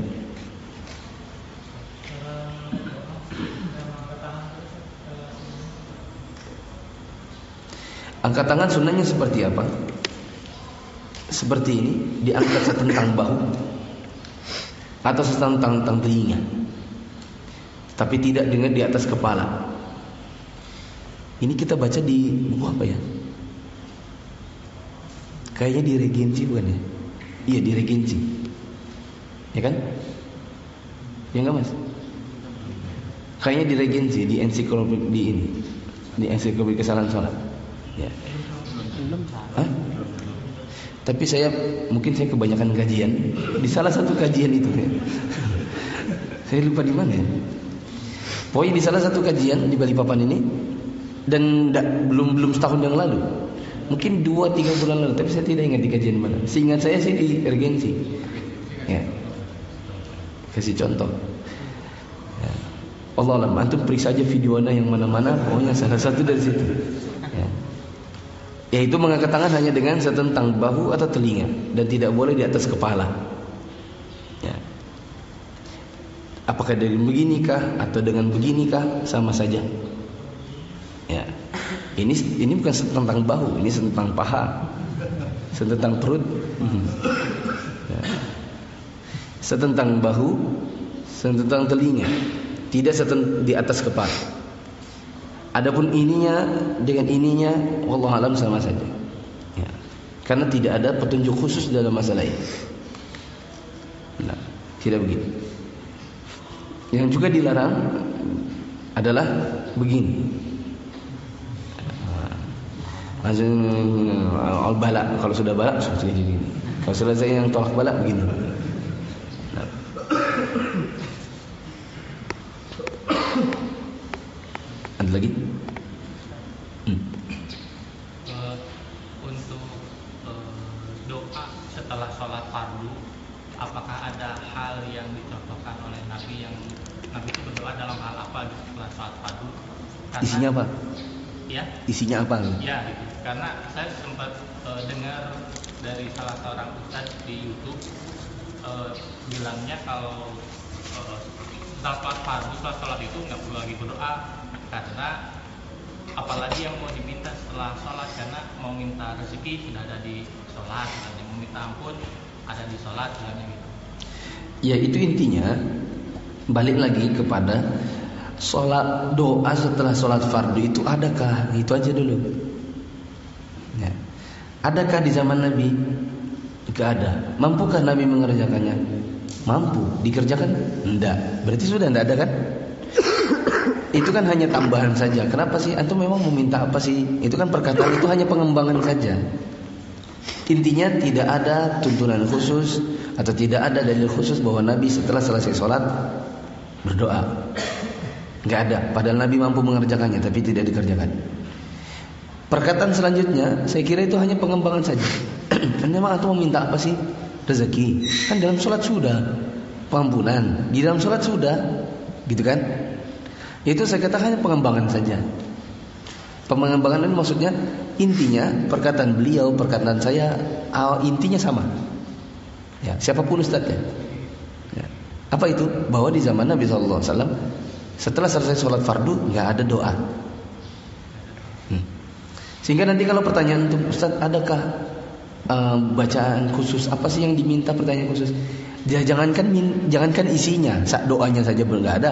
Angkat tangan sunnahnya seperti apa? Seperti ini, diangkat setentang bahu atau setentang telinga, tapi tidak dengan di atas kepala. Ini kita baca di buku apa ya? Kayaknya di Regensi bukan ya? Iya, di regensi. Ya kan? Ya enggak Mas? Kayaknya di regensi, di ensiklopedia di ini. Di ensiklopedia kesalahan sholat. Ya. Hah? Tapi saya mungkin saya kebanyakan kajian di salah satu kajian itu ya. Saya lupa di mana ya. Pokoknya di salah satu kajian di Balikpapan ini, dan da, belum belum setahun yang lalu, mungkin dua tiga bulan lalu, tapi saya tidak ingat di kajian mana. Seingat saya sih di regensi. Ya. Kasih contoh. Ya. Allah alam, antum periksa aja video ana yang mana-mana, pokoknya salah satu dari situ. Ya. Yaitu mengangkat tangan hanya dengan setentang bahu atau telinga, dan tidak boleh di atas kepala. Ya. Apakah dari beginikah atau dengan beginikah, sama saja. Ya. Ini ini bukan setentang bahu, ini setentang paha, setentang perut, ya. Setentang bahu, setentang telinga, tidak setentang di atas kepala. Adapun ininya dengan ininya, wallahu alam sama saja. Ya. Karena tidak ada petunjuk khusus dalam masalah ini. Nah, tidak begitu. Yang juga dilarang adalah begini. Langsung al-bala, kalau sudah bala seperti ini. Kalau selesai yang tolak bala begini. Nah. Ada lagi? Hmm. Uh, untuk uh, doa setelah sholat fardu, apakah ada hal yang dicontohkan oleh Nabi yang Nabi itu berdoa dalam hal apa setelah sholat fardu? Karena, isinya apa? Ya. Isinya apa? Ya, gitu. Karena saya sempat uh, dengar dari salah seorang ustadz di YouTube uh, bilangnya kalau uh, setelah sholat fardu, setelah sholat itu nggak perlu lagi berdoa. Karena apalagi yang mau diminta setelah sholat, karena mau minta rezeki sudah ada di sholat, dan yang mau minta ampun ada di sholat, bilangnya gitu. Ya, itu intinya balik lagi kepada sholat, doa setelah sholat fardu itu adakah? Itu aja dulu. Ya. Adakah di zaman Nabi? Gak ada. Mampukah Nabi mengerjakannya? Mampu. Dikerjakan? Enggak. Berarti sudah enggak ada kan? Itu kan hanya tambahan saja. Kenapa sih? Antum memang meminta apa sih? Itu kan perkataan itu hanya pengembangan saja. Intinya tidak ada tuntunan khusus atau tidak ada dalil khusus bahwa Nabi setelah selesai sholat berdoa. Nggak ada. Padahal Nabi mampu mengerjakannya, tapi tidak dikerjakan. Perkataan selanjutnya, saya kira itu hanya pengembangan saja. Dan memang antum meminta apa sih? Rezeki. Kan dalam sholat sudah. Pengampunan. Di dalam sholat sudah. Gitu kan? Itu saya katakan hanya pengembangan saja. Pengembangan ini maksudnya intinya perkataan beliau, perkataan saya, intinya sama. Ya, siapapun ustadznya. Ya. Apa itu? Bahwa di zaman Nabi Sallallahu Alaihi Wasallam setelah selesai sholat fardu nggak ada doa. Hmm. Sehingga nanti kalau pertanyaan untuk ustadz, adakah uh, bacaan khusus? Apa sih yang diminta pertanyaan khusus? Ya, jangankan jangankan isinya, doanya saja belum nggak ada.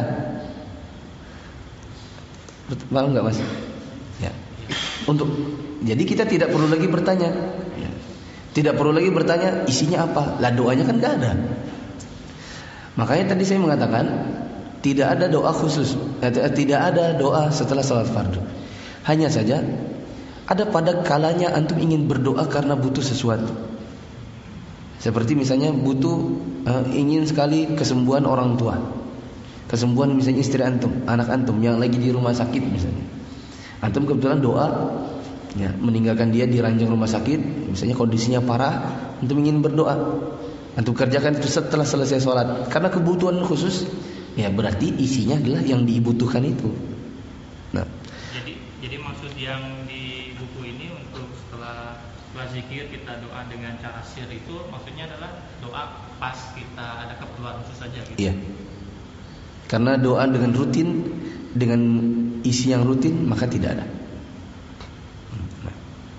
Paham nggak Mas? Ya. Untuk jadi kita tidak perlu lagi bertanya. Ya. Tidak perlu lagi bertanya isinya apa. Lah doanya kan nggak ada. Makanya tadi saya mengatakan tidak ada doa khusus. Tidak ada doa setelah salat fardu. Hanya saja ada pada kalanya antum ingin berdoa karena butuh sesuatu. Seperti misalnya butuh uh, ingin sekali kesembuhan orang tua. Kesembuhan misalnya istri antum, anak antum yang lagi di rumah sakit misalnya. Antum kebetulan doa ya, meninggalkan dia di ranjang rumah sakit, misalnya kondisinya parah, antum ingin berdoa. Antum kerjakan itu setelah selesai sholat. Karena kebutuhan khusus, ya berarti isinya adalah yang dibutuhkan itu. Nah, jadi jadi maksud yang di buku ini untuk setelah setelah zikir kita doa dengan cara sir itu maksudnya adalah doa pas kita ada keperluan khusus saja gitu. Iya. Karena doa dengan rutin, dengan isi yang rutin, maka tidak ada. Nah.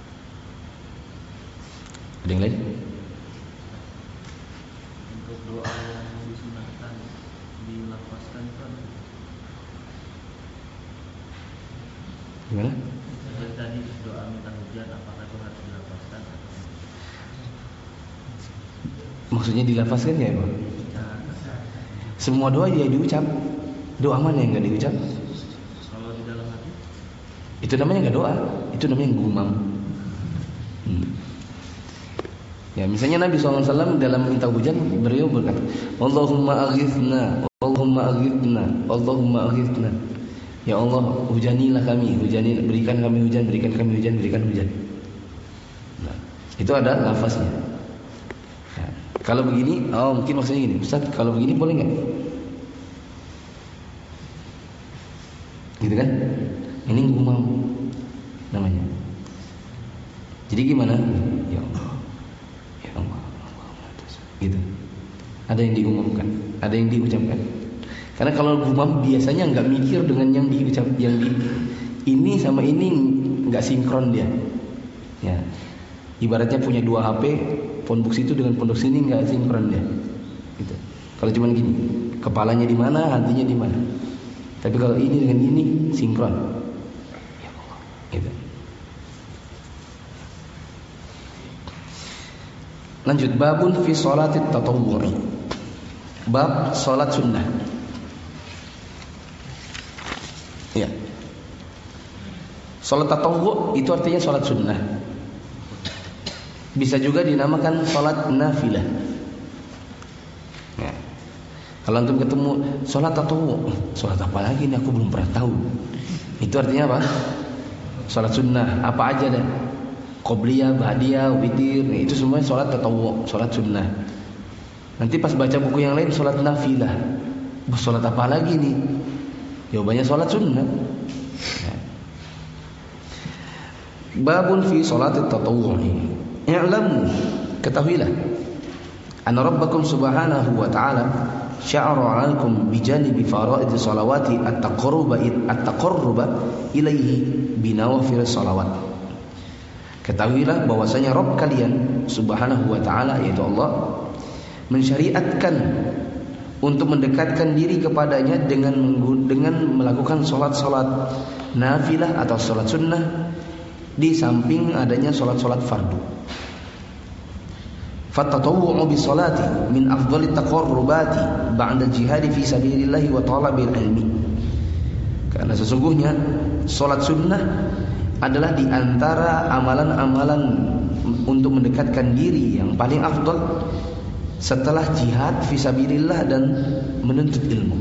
Ada yang lain? Untuk doa yang disunahkan dilafazkan kan? Gimana? Jadi tadi doa minta hujan, apakah itu harus dilafazkan atau Maksudnya dilafazkan ya, Pak? Semua doa dia diucap. Doa mana yang enggak diucap? Kalau di dalam hati? Itu namanya enggak doa, itu namanya gumam. Hmm. Ya, misalnya Nabi shallallahu alaihi wasallam dalam minta hujan beliau berkata, Allahumma aghithna, Allahumma aghithna, Allahumma aghithna. Ya Allah, hujanilah kami, hujani, berikan kami hujan, berikan kami hujan, berikan hujan. Nah, itu ada lafaznya. Nah, kalau begini, oh mungkin maksudnya gini, Ustaz, kalau begini boleh nggak? Gitu kan? Ini gumam namanya. Jadi gimana? Ya Allah, ya Allah, gitu. Ada yang diumumkan, ada yang diucapkan. Karena kalau gumam biasanya nggak mikir dengan yang diucap, yang di ini sama ini nggak sinkron dia. Ya, ibaratnya punya dua H P, phonebox itu dengan phonebox ini nggak sinkron dia. Gitu. Kalau cuman gini, kepalanya di mana, hatinya di mana. Tapi kalau ini dengan ini sinkron. Ya Allah, gitu. Lanjut, babun fi sholatit tatawwu'i. Bab salat sunnah. Ya. Salat tatawwu' itu artinya salat sunnah. Bisa juga dinamakan salat nafilah. Ya. Kalau antum ketemu salat tatawwu', salat apa lagi ini aku belum pernah tahu. Itu artinya apa? Salat sunnah. Apa aja dah? Qobliyah, ba'diyah, witir, itu semuanya salat tatawwu', salat sunnah. Nanti pas baca buku yang lain salat nafilah. Salat apa lagi nih? Jawabannya salat sunnah. Ya. Babun fi salatit tatawwu'i. I'lamu, ketahuilah, anna rabbakum subhanahu wa ta'ala sya'ara 'alaikum bijanibi fara'id salawati at-taqarruba at-taqarruba ilaihi binawafil salawat. Ketahuilah bahwasanya Rabb kalian subhanahu wa ta'ala, yaitu Allah, mensyariatkan untuk mendekatkan diri kepadanya dengan dengan melakukan salat-salat nafilah atau salat sunnah di samping adanya salat-salat fardu. Fatatawwu'u bi salati min afdhalit taqarrubati ba'da jihad fi sabilillah wa talabil ilmi. Karena sesungguhnya salat sunnah adalah di antara amalan-amalan untuk mendekatkan diri yang paling afdal setelah jihad fisabilillah dan menuntut ilmu.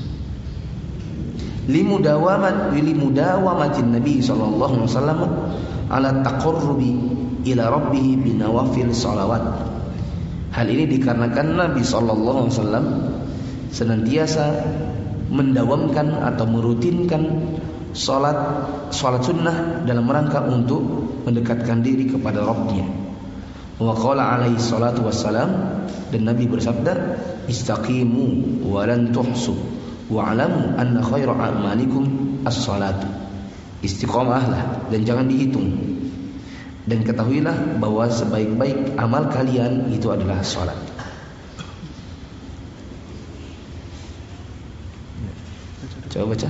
Limudawamat limudawamatin Nabi sallallahu alaihi wasallam ala taqarrubi ila rabbih binawafil salawat. Hal ini dikarenakan Nabi sallallahu alaihi wasallam senantiasa mendawamkan atau merutinkan salat salat sunnah dalam rangka untuk mendekatkan diri kepada Rabb-Nya. Wa qala alaihi salatu wassalam, dan Nabi bersabda, istaqimu wa lan tuhsu wa alamu anna khaira a'malikum as-salatu. Istiqamahlah dan jangan dihitung, dan ketahuilah bahwa sebaik-baik amal kalian itu adalah salat. Coba baca.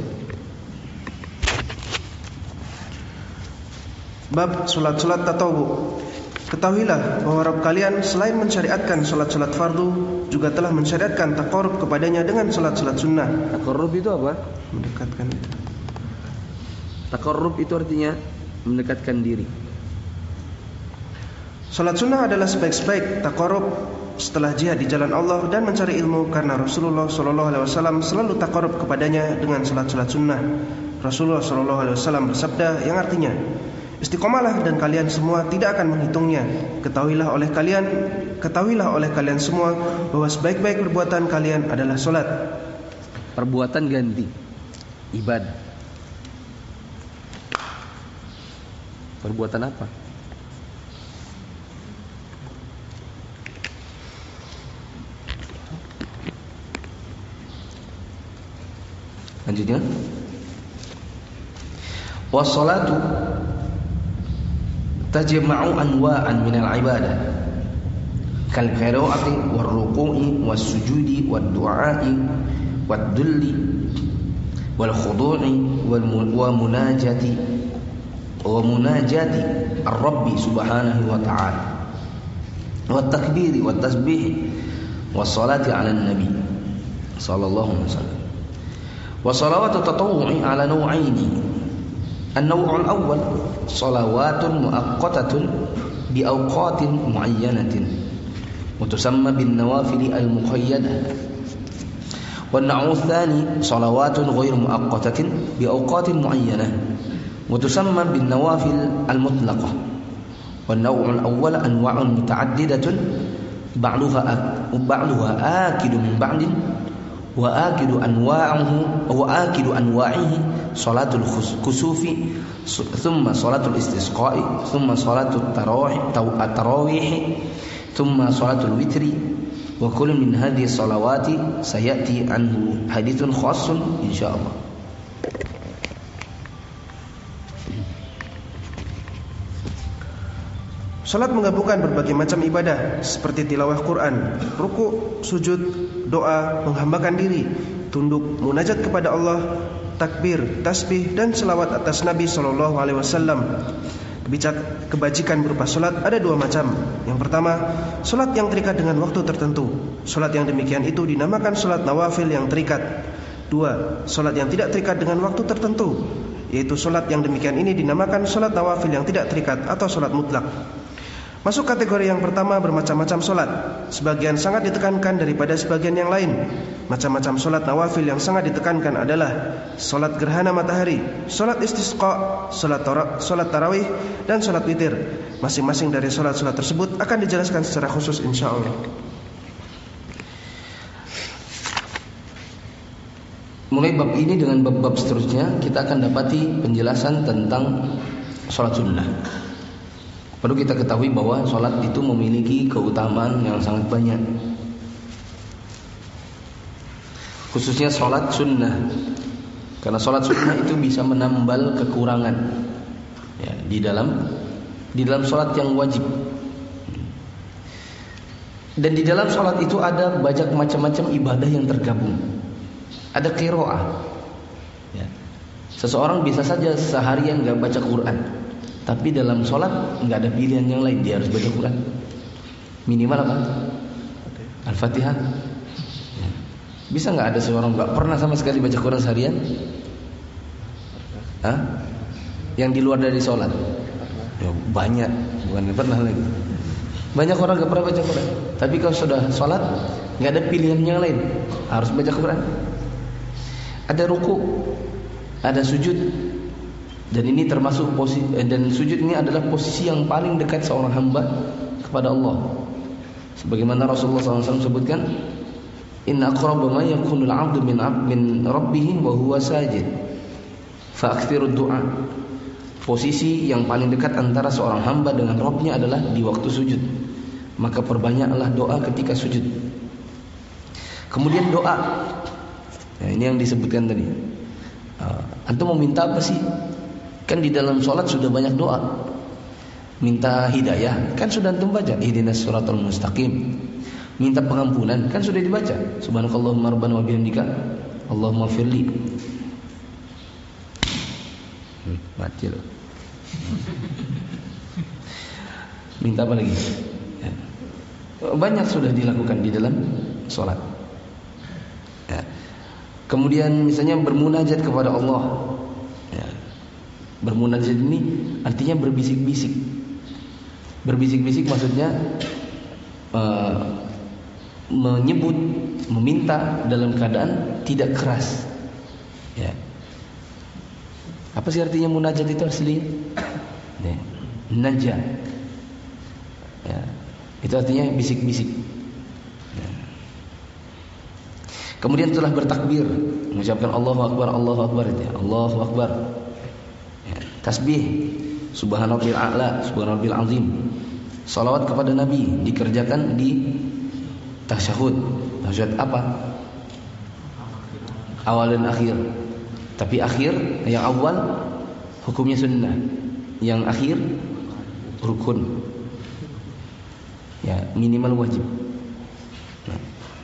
Bab salat-salat tatawwu'. Ketahuilah bahwa Rabb kalian selain mensyariatkan salat-salat fardu, juga telah mensyariatkan taqarrub kepadanya dengan salat-salat sunnah. Taqarrub itu apa? Mendekatkan. Taqarrub itu artinya mendekatkan diri. Salat sunnah adalah sebaik-baik taqarrub setelah jihad di jalan Allah dan mencari ilmu, karena Rasulullah shallallahu alaihi wasallam selalu taqarrub kepadanya dengan salat-salat sunnah. Rasulullah shallallahu alaihi wasallam bersabda yang artinya, istiqomalah dan kalian semua tidak akan menghitungnya. Ketahuilah oleh kalian, ketahuilah oleh kalian semua bahwa sebaik-baik perbuatan kalian adalah salat. Perbuatan ganti ibadah. Perbuatan apa? Lanjutnya, wassalatu tajma'u anwa'an minal ibadah kal qira'ati war ruku'i was sujudi wad du'a'i wad dulli wal khudu'i wal wa munajati wa munajati ar-rabbi subhanahu wa ta'ala. wat takbiri wat tasbih was salati 'alan nabi sallallahu alaihi wasallam. Wa salawatu tatawwu'i 'ala naw'aini. An-naw'u al-awwal salawatun muaqqatatun bi awqatin muayyanatin wa tusamma bin nawafil al-muqayyadah. Wan-naw'u ats-tsani salawatun ghairu muaqqatatin bi awqatin muayyanah wa tusamma bin nawafil al-mutlaqah. Wan-naw'u al-awwal anwa'un muta'addidatun ba'duha ba'duha akidu min ba'din wa akidu anwa'uhu wa akidu anwa'ihi salatul kusufi thumma salatul istisqa'i thumma salatul tarawih tarawih thumma salatul witri wa kullu min hadhihi salawati sayati anhu hadithun khassun insyaallah. Salat menggabungkan berbagai macam ibadah seperti tilawah Quran, ruku, sujud, doa, menghambakan diri, tunduk, munajat kepada Allah, takbir, tasbih dan selawat atas Nabi sallallahu alaihi wasallam. Kebajikan berupa salat ada dua macam. Yang pertama, salat yang terikat dengan waktu tertentu. Salat yang demikian itu dinamakan salat nawafil yang terikat. Dua, salat yang tidak terikat dengan waktu tertentu, yaitu salat yang demikian ini dinamakan salat nawafil yang tidak terikat atau salat mutlak. Masuk kategori yang pertama bermacam-macam solat. Sebagian sangat ditekankan daripada sebagian yang lain. Macam-macam solat nawafil yang sangat ditekankan adalah solat gerhana matahari, solat istisqa, solat, tar- solat tarawih, dan solat witir. Masing-masing dari solat-solat tersebut akan dijelaskan secara khusus insyaAllah. Mulai bab ini dengan bab-bab seterusnya kita akan dapati penjelasan tentang solat sunnah. Perlu kita ketahui bahwa sholat itu memiliki keutamaan yang sangat banyak, khususnya sholat sunnah. Karena sholat sunnah itu bisa menambal kekurangan ya, di dalam di dalam sholat yang wajib. Dan di dalam sholat itu ada banyak macam-macam ibadah yang tergabung. Ada qiraah ya. Seseorang bisa saja seharian gak baca Quran, tapi dalam sholat nggak ada pilihan yang lain, dia harus baca Quran. Minimal apa? Al-Fatihah. Ya. Bisa nggak ada seorang nggak pernah sama sekali baca Quran seharian? Hah? Yang di luar dari sholat? Ya, banyak, bukan nggak pernah lagi. Banyak orang nggak pernah baca Quran, tapi kalau sudah sholat nggak ada pilihan yang lain, harus baca Quran. Ada ruku, ada sujud. Dan ini termasuk posisi, dan sujud ini adalah posisi yang paling dekat seorang hamba kepada Allah. Sebagaimana Rasulullah shallallahu alaihi wasallam sebutkan, Inna aqraba ma yakunul 'abdu min 'abd min rabbih wa huwa sajid. Fa'aktsirud du'a. Posisi yang paling dekat antara seorang hamba dengan Rabbnya adalah di waktu sujud. Maka perbanyaklah doa ketika sujud. Kemudian doa. Nah, ini yang disebutkan tadi. Uh, antum mau minta apa sih? Kan di dalam sholat sudah banyak doa. Minta hidayah, kan sudah antum baca, ihdinas siratal mustaqim. Minta pengampunan, kan sudah dibaca, subhanakallahumma rabbana wa bihamdika Allahumma firli. hmm, Mati loh. Minta apa lagi ya. Banyak sudah dilakukan di dalam sholat ya. Kemudian misalnya bermunajat kepada Allah ya. Bermunajat ini artinya berbisik-bisik. Berbisik-bisik maksudnya uh, menyebut, meminta dalam keadaan tidak keras. Ya. Apa sih artinya munajat itu aslinya? Ya. Najah. Ya. Itu artinya bisik-bisik. Ya. Kemudian setelah bertakbir, mengucapkan Allahu Akbar, Allahu Akbar itu ya. Allahu Akbar. Tasbih subhanallah a'la, subhanallah azim. Salawat kepada Nabi dikerjakan di tasyahud. Tasyahud apa? Awal dan akhir. Tapi akhir, yang awal hukumnya sunnah, yang akhir rukun. Ya, minimal wajib. Nah.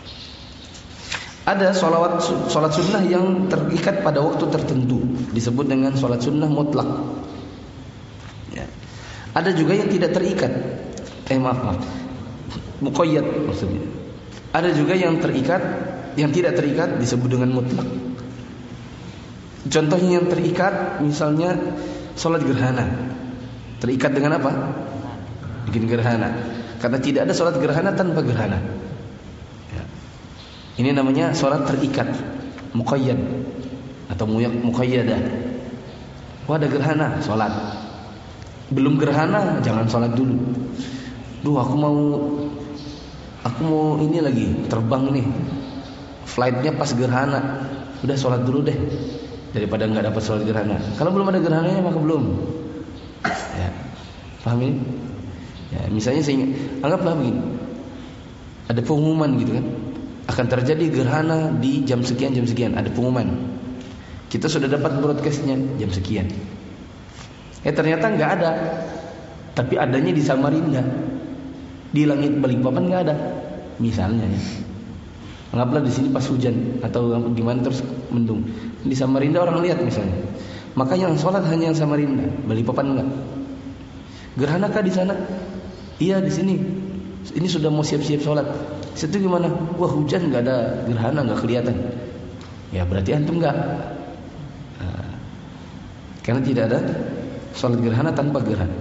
Ada salawat salat sunnah yang terikat pada waktu tertentu, disebut dengan salat sunnah mutlak. Ya. Ada juga yang tidak terikat. Eh maaf, maaf. muqayyad maksudnya. Ada juga yang terikat, yang tidak terikat disebut dengan mutlak. Contohnya yang terikat misalnya sholat gerhana. Terikat dengan apa? Bikin gerhana. Karena tidak ada sholat gerhana tanpa gerhana. Ya. Ini namanya sholat terikat, muqayyad atau muqayyadah. Wah, ada gerhana, sholat. Belum gerhana, jangan sholat dulu. Duh, aku mau, aku mau ini lagi terbang nih. Flightnya pas gerhana. Udah sholat dulu deh, daripada nggak dapat sholat gerhana. Kalau belum ada gerhananya maka belum. Ya, paham ini? Ya, misalnya saya anggaplah begini, ada pengumuman gitu kan, akan terjadi gerhana di jam sekian jam sekian, ada pengumuman. Kita sudah dapat broadcastnya jam sekian. Eh ternyata nggak ada, tapi adanya di Samarinda, di langit Balikpapan nggak ada, misalnya. Ya. Anggaplah di sini pas hujan atau gimana terus mendung, di Samarinda orang lihat misalnya. Maka yang sholat hanya yang Samarinda, Balikpapan enggak. Gerhana kah di sana? Iya di sini. Ini sudah mau siap-siap sholat. Situ gimana? Wah hujan nggak ada gerhana, nggak kelihatan. Ya berarti antum nggak. Nah, karena tidak ada sholat gerhana tanpa gerhana.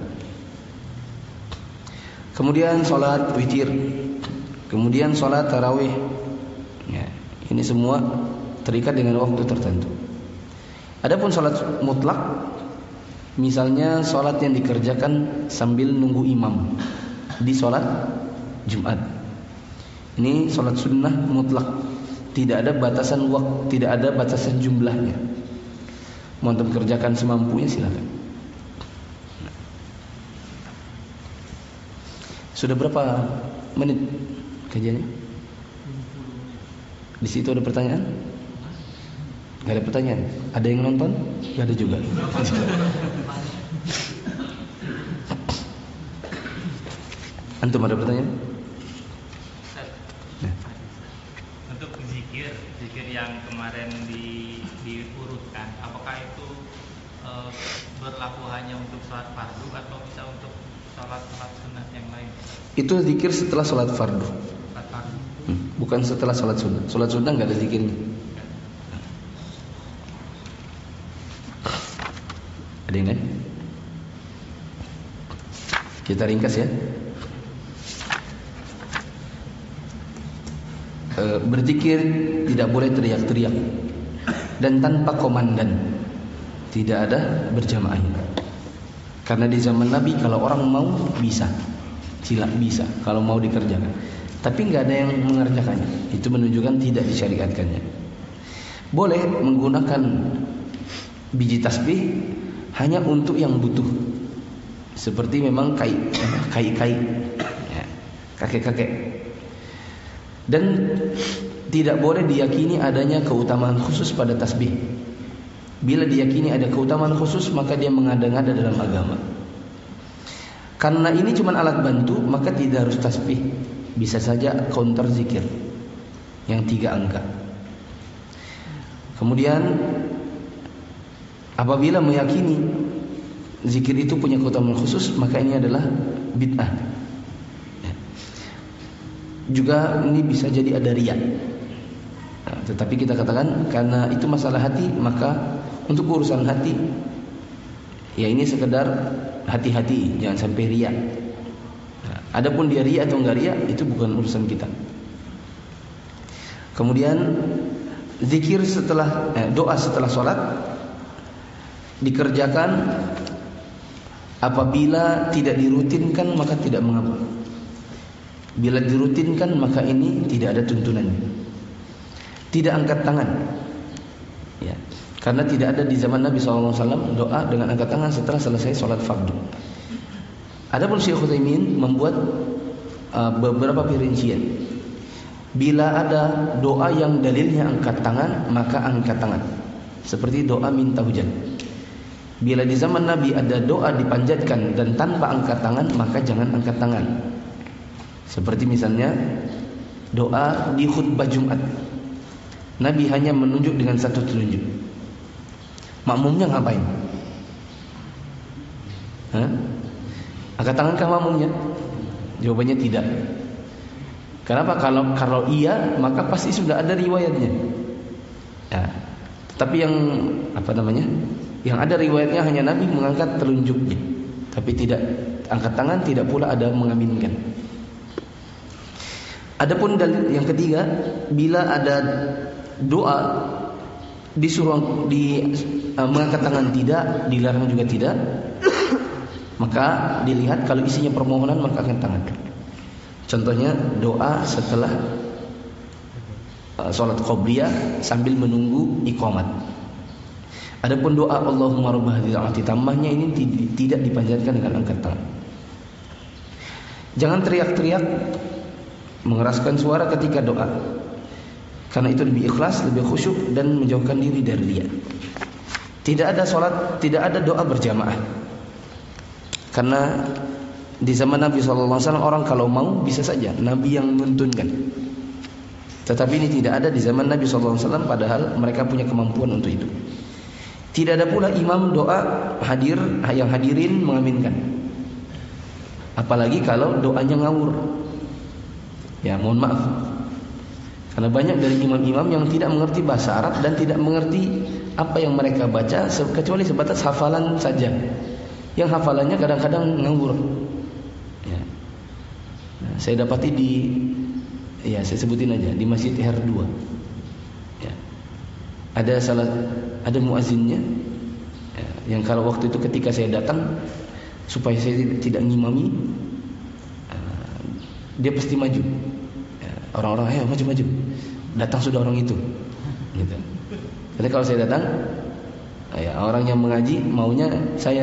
Kemudian sholat witir, kemudian sholat tarawih. Ya, ini semua terikat dengan waktu tertentu. Adapun sholat mutlak, misalnya sholat yang dikerjakan sambil nunggu imam di sholat Jumat. Ini sholat sunnah mutlak, tidak ada batasan waktu, tidak ada batasan jumlahnya. Mau untuk kerjakan semampunya silakan. Sudah berapa menit kajiannya? Di situ ada pertanyaan? Gak ada pertanyaan. Ada yang nonton? Gak ada juga. Antum ada pertanyaan? Nah. Untuk zikir, zikir yang kemarin di, diurutkan, apakah itu e, berlaku hanya untuk sholat fardu atau bisa untuk sholat-sholat sunat yang lain? Itu zikir setelah sholat fardu. Sholat fardu. Hmm, bukan setelah sholat sunat. Sholat sunat nggak ada zikirnya. Ada yang lain? Kita ringkas ya. E, berzikir tidak boleh teriak-teriak dan tanpa komandan. Tidak ada berjamaah. Karena di zaman Nabi kalau orang mau bisa, sila bisa kalau mau dikerjakan. Tapi nggak ada yang mengerjakannya. Itu menunjukkan tidak disyariatkannya. Boleh menggunakan biji tasbih hanya untuk yang butuh, seperti memang kai, kai-kai, ya, kakek-kakek. Dan tidak boleh diyakini adanya keutamaan khusus pada tasbih. Bila diyakini ada keutamaan khusus, maka dia mengada-ngada dalam agama. Karena ini cuma alat bantu, maka tidak harus tasbih. Bisa saja counter zikir yang tiga angka. Kemudian apabila meyakini zikir itu punya keutamaan khusus, maka ini adalah bid'ah. Juga ini bisa jadi ada riya. Nah, tetapi kita katakan karena itu masalah hati, maka untuk urusan hati, ya ini sekedar hati-hati, jangan sampai riya. Nah, adapun dia riya atau enggak riya, itu bukan urusan kita. Kemudian zikir setelah eh, doa setelah sholat dikerjakan apabila tidak dirutinkan maka tidak mengapa. Bila dirutinkan maka ini tidak ada tuntunannya. Tidak angkat tangan, ya, karena tidak ada di zaman Nabi shallallahu alaihi wasallam doa dengan angkat tangan setelah selesai sholat fardu. Adapun Syekh Utsaimin membuat uh, beberapa perincian. Bila ada doa yang dalilnya angkat tangan, maka angkat tangan. Seperti doa minta hujan. Bila di zaman Nabi ada doa dipanjatkan dan tanpa angkat tangan, maka jangan angkat tangan. Seperti misalnya doa di khutbah Jumat. Nabi hanya menunjuk dengan satu telunjuk. Makmumnya ngapain? Hah? Angkat tangankah makmumnya? Jawabannya tidak. Kenapa? Kalau kalau iya, maka pasti sudah ada riwayatnya. Ya. Tapi yang apa namanya? Yang ada riwayatnya hanya Nabi mengangkat telunjuknya, tapi tidak angkat tangan, tidak pula ada mengaminkan. Adapun dalil yang ketiga, bila ada doa disuruh di uh, mengangkat tangan tidak, dilarang juga tidak, maka dilihat kalau isinya permohonan maka angkat tangan. Contohnya doa setelah uh, sholat qobliyah sambil menunggu iqamat. Adapun doa Allahumma rabb hadhil ati tammahnya ini tidak dipanjatkan dengan angkat tangan. Jangan teriak-teriak mengeraskan suara ketika doa, karena itu lebih ikhlas, lebih khusyuk dan menjauhkan diri dari riya. Tidak ada sholat, tidak ada doa berjamaah, karena di zaman Nabi shallallahu alaihi wasallam orang kalau mau bisa saja Nabi yang menuntunkan. Tetapi ini tidak ada di zaman Nabi shallallahu alaihi wasallam, padahal mereka punya kemampuan untuk itu. Tidak ada pula imam doa hadir yang hadirin mengaminkan, apalagi kalau doanya ngawur. Ya mohon maaf, karena banyak dari imam-imam yang tidak mengerti bahasa Arab dan tidak mengerti apa yang mereka baca, kecuali sebatas hafalan saja. Yang hafalannya kadang-kadang ngawur. Ya. Nah, saya dapati di, ya saya sebutin aja, di Masjid R dua. Ya. Ada salah, ada muazzinnya, ya, yang kalau waktu itu ketika saya datang, supaya saya tidak ngimami, uh, dia pasti maju. Ya, orang-orang ayo maju-maju. Datang sudah orang itu. Gitu. Jadi kalau saya datang, ya, orang yang mengaji maunya saya.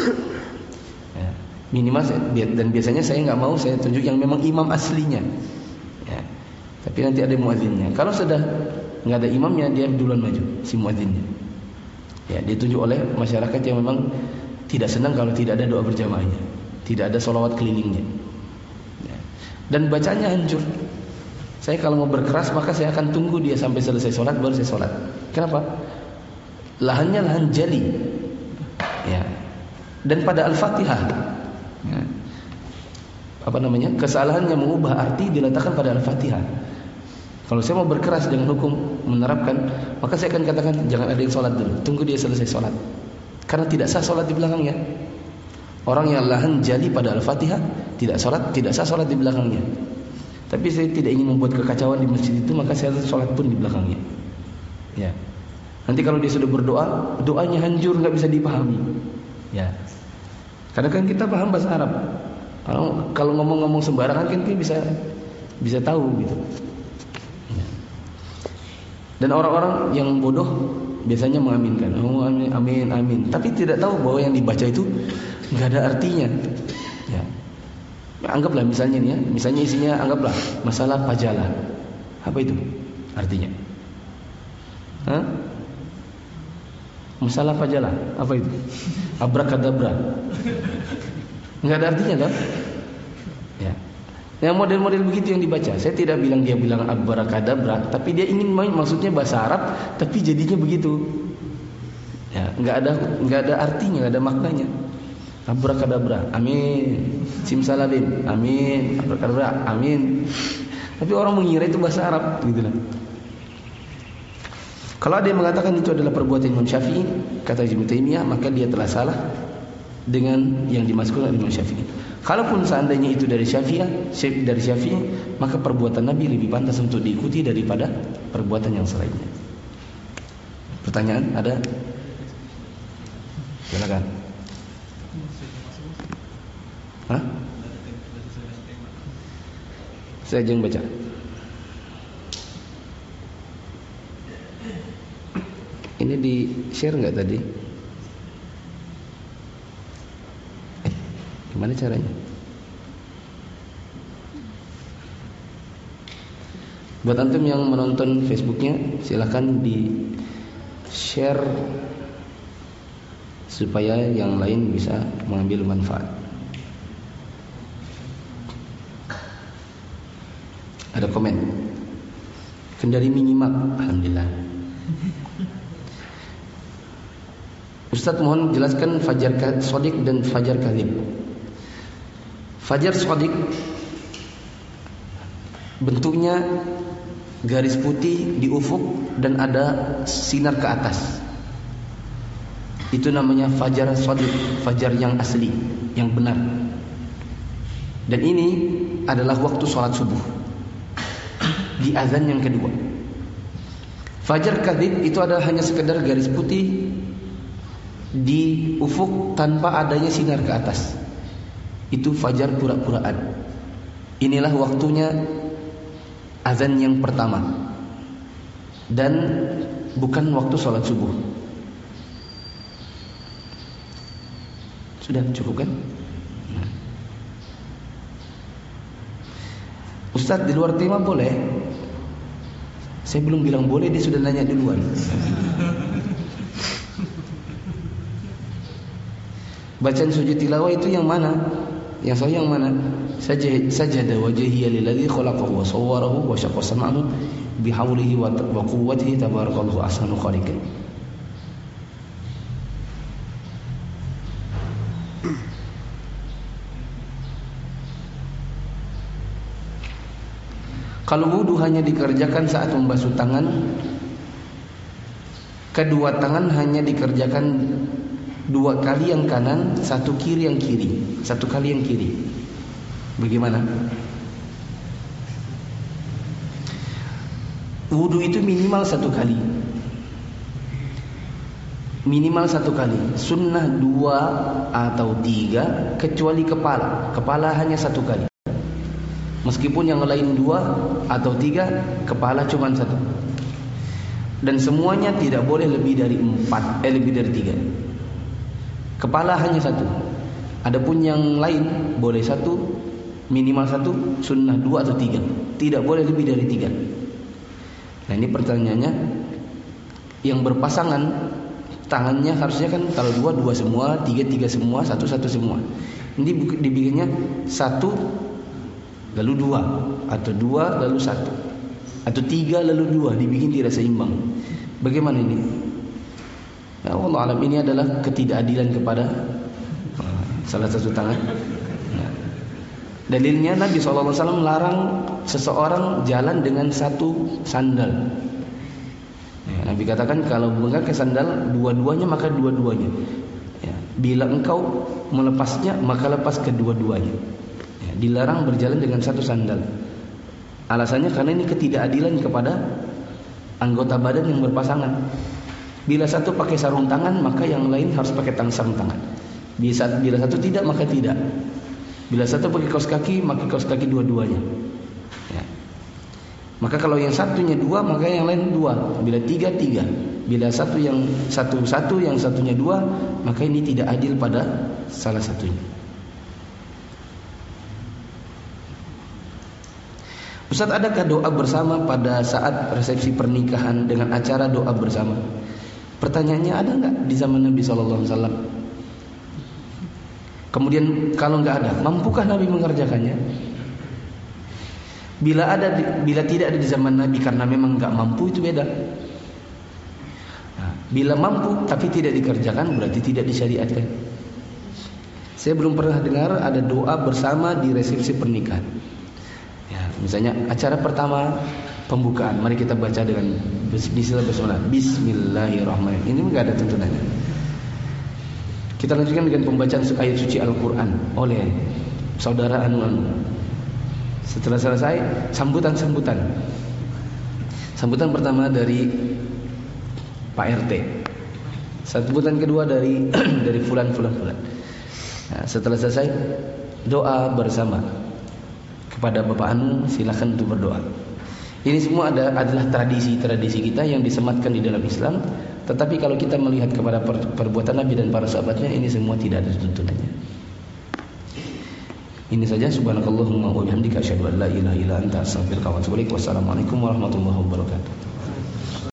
Minimal dan biasanya saya nggak mau, saya tunjuk yang memang imam aslinya. Ya. Tapi nanti ada muadzinnya. Kalau sudah nggak ada imamnya, dia duluan maju si muadzinnya. Ya, ditunjuk oleh masyarakat yang memang tidak senang kalau tidak ada doa berjamaahnya, tidak ada sholawat kelilingnya. Ya. Dan bacanya hancur. Saya kalau mau berkeras maka saya akan tunggu dia sampai selesai sholat baru saya sholat. Kenapa? Lahannya lahan jali. Ya. Dan pada Al-Fatihah, ya, apa namanya, kesalahan yang mengubah arti diletakkan pada Al-Fatihah. Kalau saya mau berkeras dengan hukum menerapkan, maka saya akan katakan jangan ada yang sholat dulu, tunggu dia selesai sholat, karena tidak sah sholat di belakangnya. Orang yang lahan jali pada Al-Fatihah tidak sholat, tidak sah sholat di belakangnya. Tapi saya tidak ingin membuat kekacauan di masjid itu, maka saya sholat pun di belakangnya. Ya. Nanti kalau dia sudah berdoa, doanya hancur, nggak bisa dipahami. Ya. Karena kan kita paham bahasa Arab. Kalau kalau ngomong-ngomong sembarangan kan kita bisa bisa tahu gitu. Ya. Dan orang-orang yang bodoh biasanya mengaminkan, oh amin amin amin, tapi tidak tahu bahwa yang dibaca itu nggak ada artinya. Ya. Anggaplah misalnya nih ya, misalnya isinya anggaplah masalah pajalah. Apa itu artinya? Hah? Masalah pajalah, apa itu? Abrakadabra. Enggak ada artinya kan? Ya. Yang model-model begitu yang dibaca. Saya tidak bilang dia bilang abrakadabra, tapi dia ingin main maksudnya bahasa Arab, tapi jadinya begitu. Ya, enggak ada enggak ada artinya, enggak ada maknanya. Abrakadabra, amin. Simsalabim, amin. Abrakadabra, amin. Tapi orang mengira itu bahasa Arab, gitu lah. Kalau ada yang mengatakan itu adalah perbuatan Imam Syafi'i, kata Ibnu Taimiyah, maka dia telah salah dengan yang dimasukkan oleh Imam Syafi'i. Kalaupun seandainya itu dari Syafi'i, dari Syafi'i, maka perbuatan Nabi lebih pantas untuk diikuti daripada perbuatan yang selainnya. Pertanyaan ada? Silakan. Hah? Saya jangan baca. Ini di share nggak tadi? Eh, gimana caranya? Buat antum yang menonton Facebooknya, silakan di share supaya yang lain bisa mengambil manfaat. Ada komen. Kendari Minimak, alhamdulillah. Ustaz mohon jelaskan fajar shadiq dan fajar kadzib. Fajar shadiq bentuknya garis putih di ufuk dan ada sinar ke atas. Itu namanya fajar shadiq, fajar yang asli, yang benar. Dan ini adalah waktu sholat subuh di azan yang kedua. Fajar kadhib itu adalah hanya sekedar garis putih di ufuk tanpa adanya sinar ke atas. Itu fajar pura-puraan. Inilah waktunya azan yang pertama dan bukan waktu sholat subuh. Sudah cukup kan? Ustaz, di luar tema boleh? Saya belum bilang boleh, dia sudah nanya duluan. Bacaan sujud tilawah itu yang mana? Yang saya yang mana? Sajada wajhiya lilladzi khalaqahu wa sawwarahu wa syaqqa sam'ahu bihaulihi wa quwwatihi tabarakallahu ahsanul khaliqin. Kalau wudu hanya dikerjakan saat membasuh tangan, kedua tangan hanya dikerjakan dua kali yang kanan, satu kiri yang kiri, satu kali yang kiri. Bagaimana? Wudu itu minimal satu kali, minimal satu kali. Sunnah dua atau tiga, kecuali kepala. Kepala hanya satu kali. Meskipun yang lain dua atau tiga, kepala cuma satu. Dan semuanya tidak boleh lebih dari empat, eh lebih dari tiga. Kepala hanya satu. Adapun yang lain boleh satu, minimal satu, sunnah dua atau tiga. Tidak boleh lebih dari tiga. Nah ini pertanyaannya, yang berpasangan tangannya harusnya kan kalau dua dua semua, tiga tiga semua, satu satu semua. Ini dibikinnya satu lalu dua, atau dua lalu satu, atau tiga lalu dua, dibikin tidak seimbang. Bagaimana ini? Ya Allah alam, ini adalah ketidakadilan kepada salah satu tangan. Ya. Dalilnya Nabi shallallahu alaihi wasallam melarang seseorang jalan dengan satu sandal. Ya, Nabi katakan kalau memakai sandal dua-duanya maka dua-duanya. Ya, bila engkau melepasnya maka lepas kedua-duanya. Dilarang berjalan dengan satu sandal. Alasannya karena ini ketidakadilan kepada anggota badan yang berpasangan. Bila satu pakai sarung tangan, maka yang lain harus pakai tang sarung tangan. Bila, bila satu tidak, maka tidak. Bila satu pakai kaos kaki, maka kaos kaki dua-duanya. Ya. Maka kalau yang satunya dua, maka yang lain dua. Bila tiga, tiga. Bila satu yang satu satu, yang satunya dua, maka ini tidak adil pada salah satunya. Ustaz, adakah doa bersama pada saat resepsi pernikahan dengan acara doa bersama? Pertanyaannya, ada enggak di zaman Nabi shallallahu alaihi wasallam? Kemudian kalau enggak ada, mampukah Nabi mengerjakannya? Bila ada, bila tidak ada di zaman Nabi karena memang enggak mampu, itu beda. Nah, bila mampu tapi tidak dikerjakan, berarti tidak disyariatkan. Saya belum pernah dengar ada doa bersama di resepsi pernikahan. Ya, misalnya acara pertama pembukaan, mari kita baca dengan bismillah, bismillahirrahmanirrahim. Ini enggak ada tuntunannya. Kita lanjutkan dengan pembacaan ayat suci Al-Quran oleh saudara anu-anu. Setelah selesai, sambutan-sambutan. Sambutan pertama dari Pak R T. Sambutan kedua dari dari fulan-fulan-fulan. Nah, setelah selesai, doa bersama. Kepada Bapak Anu, silakan untuk berdoa. Ini semua ada, adalah tradisi-tradisi kita yang disematkan di dalam Islam. Tetapi kalau kita melihat kepada per, perbuatan Nabi dan para sahabatnya, ini semua tidak ada tuntunannya. Ini saja. Subhanakallahumma wa bihamdika asyhadu an la ilaha illa anta astaghfiruka wa atubu ilaik. Wassalamualaikum warahmatullahi wabarakatuh.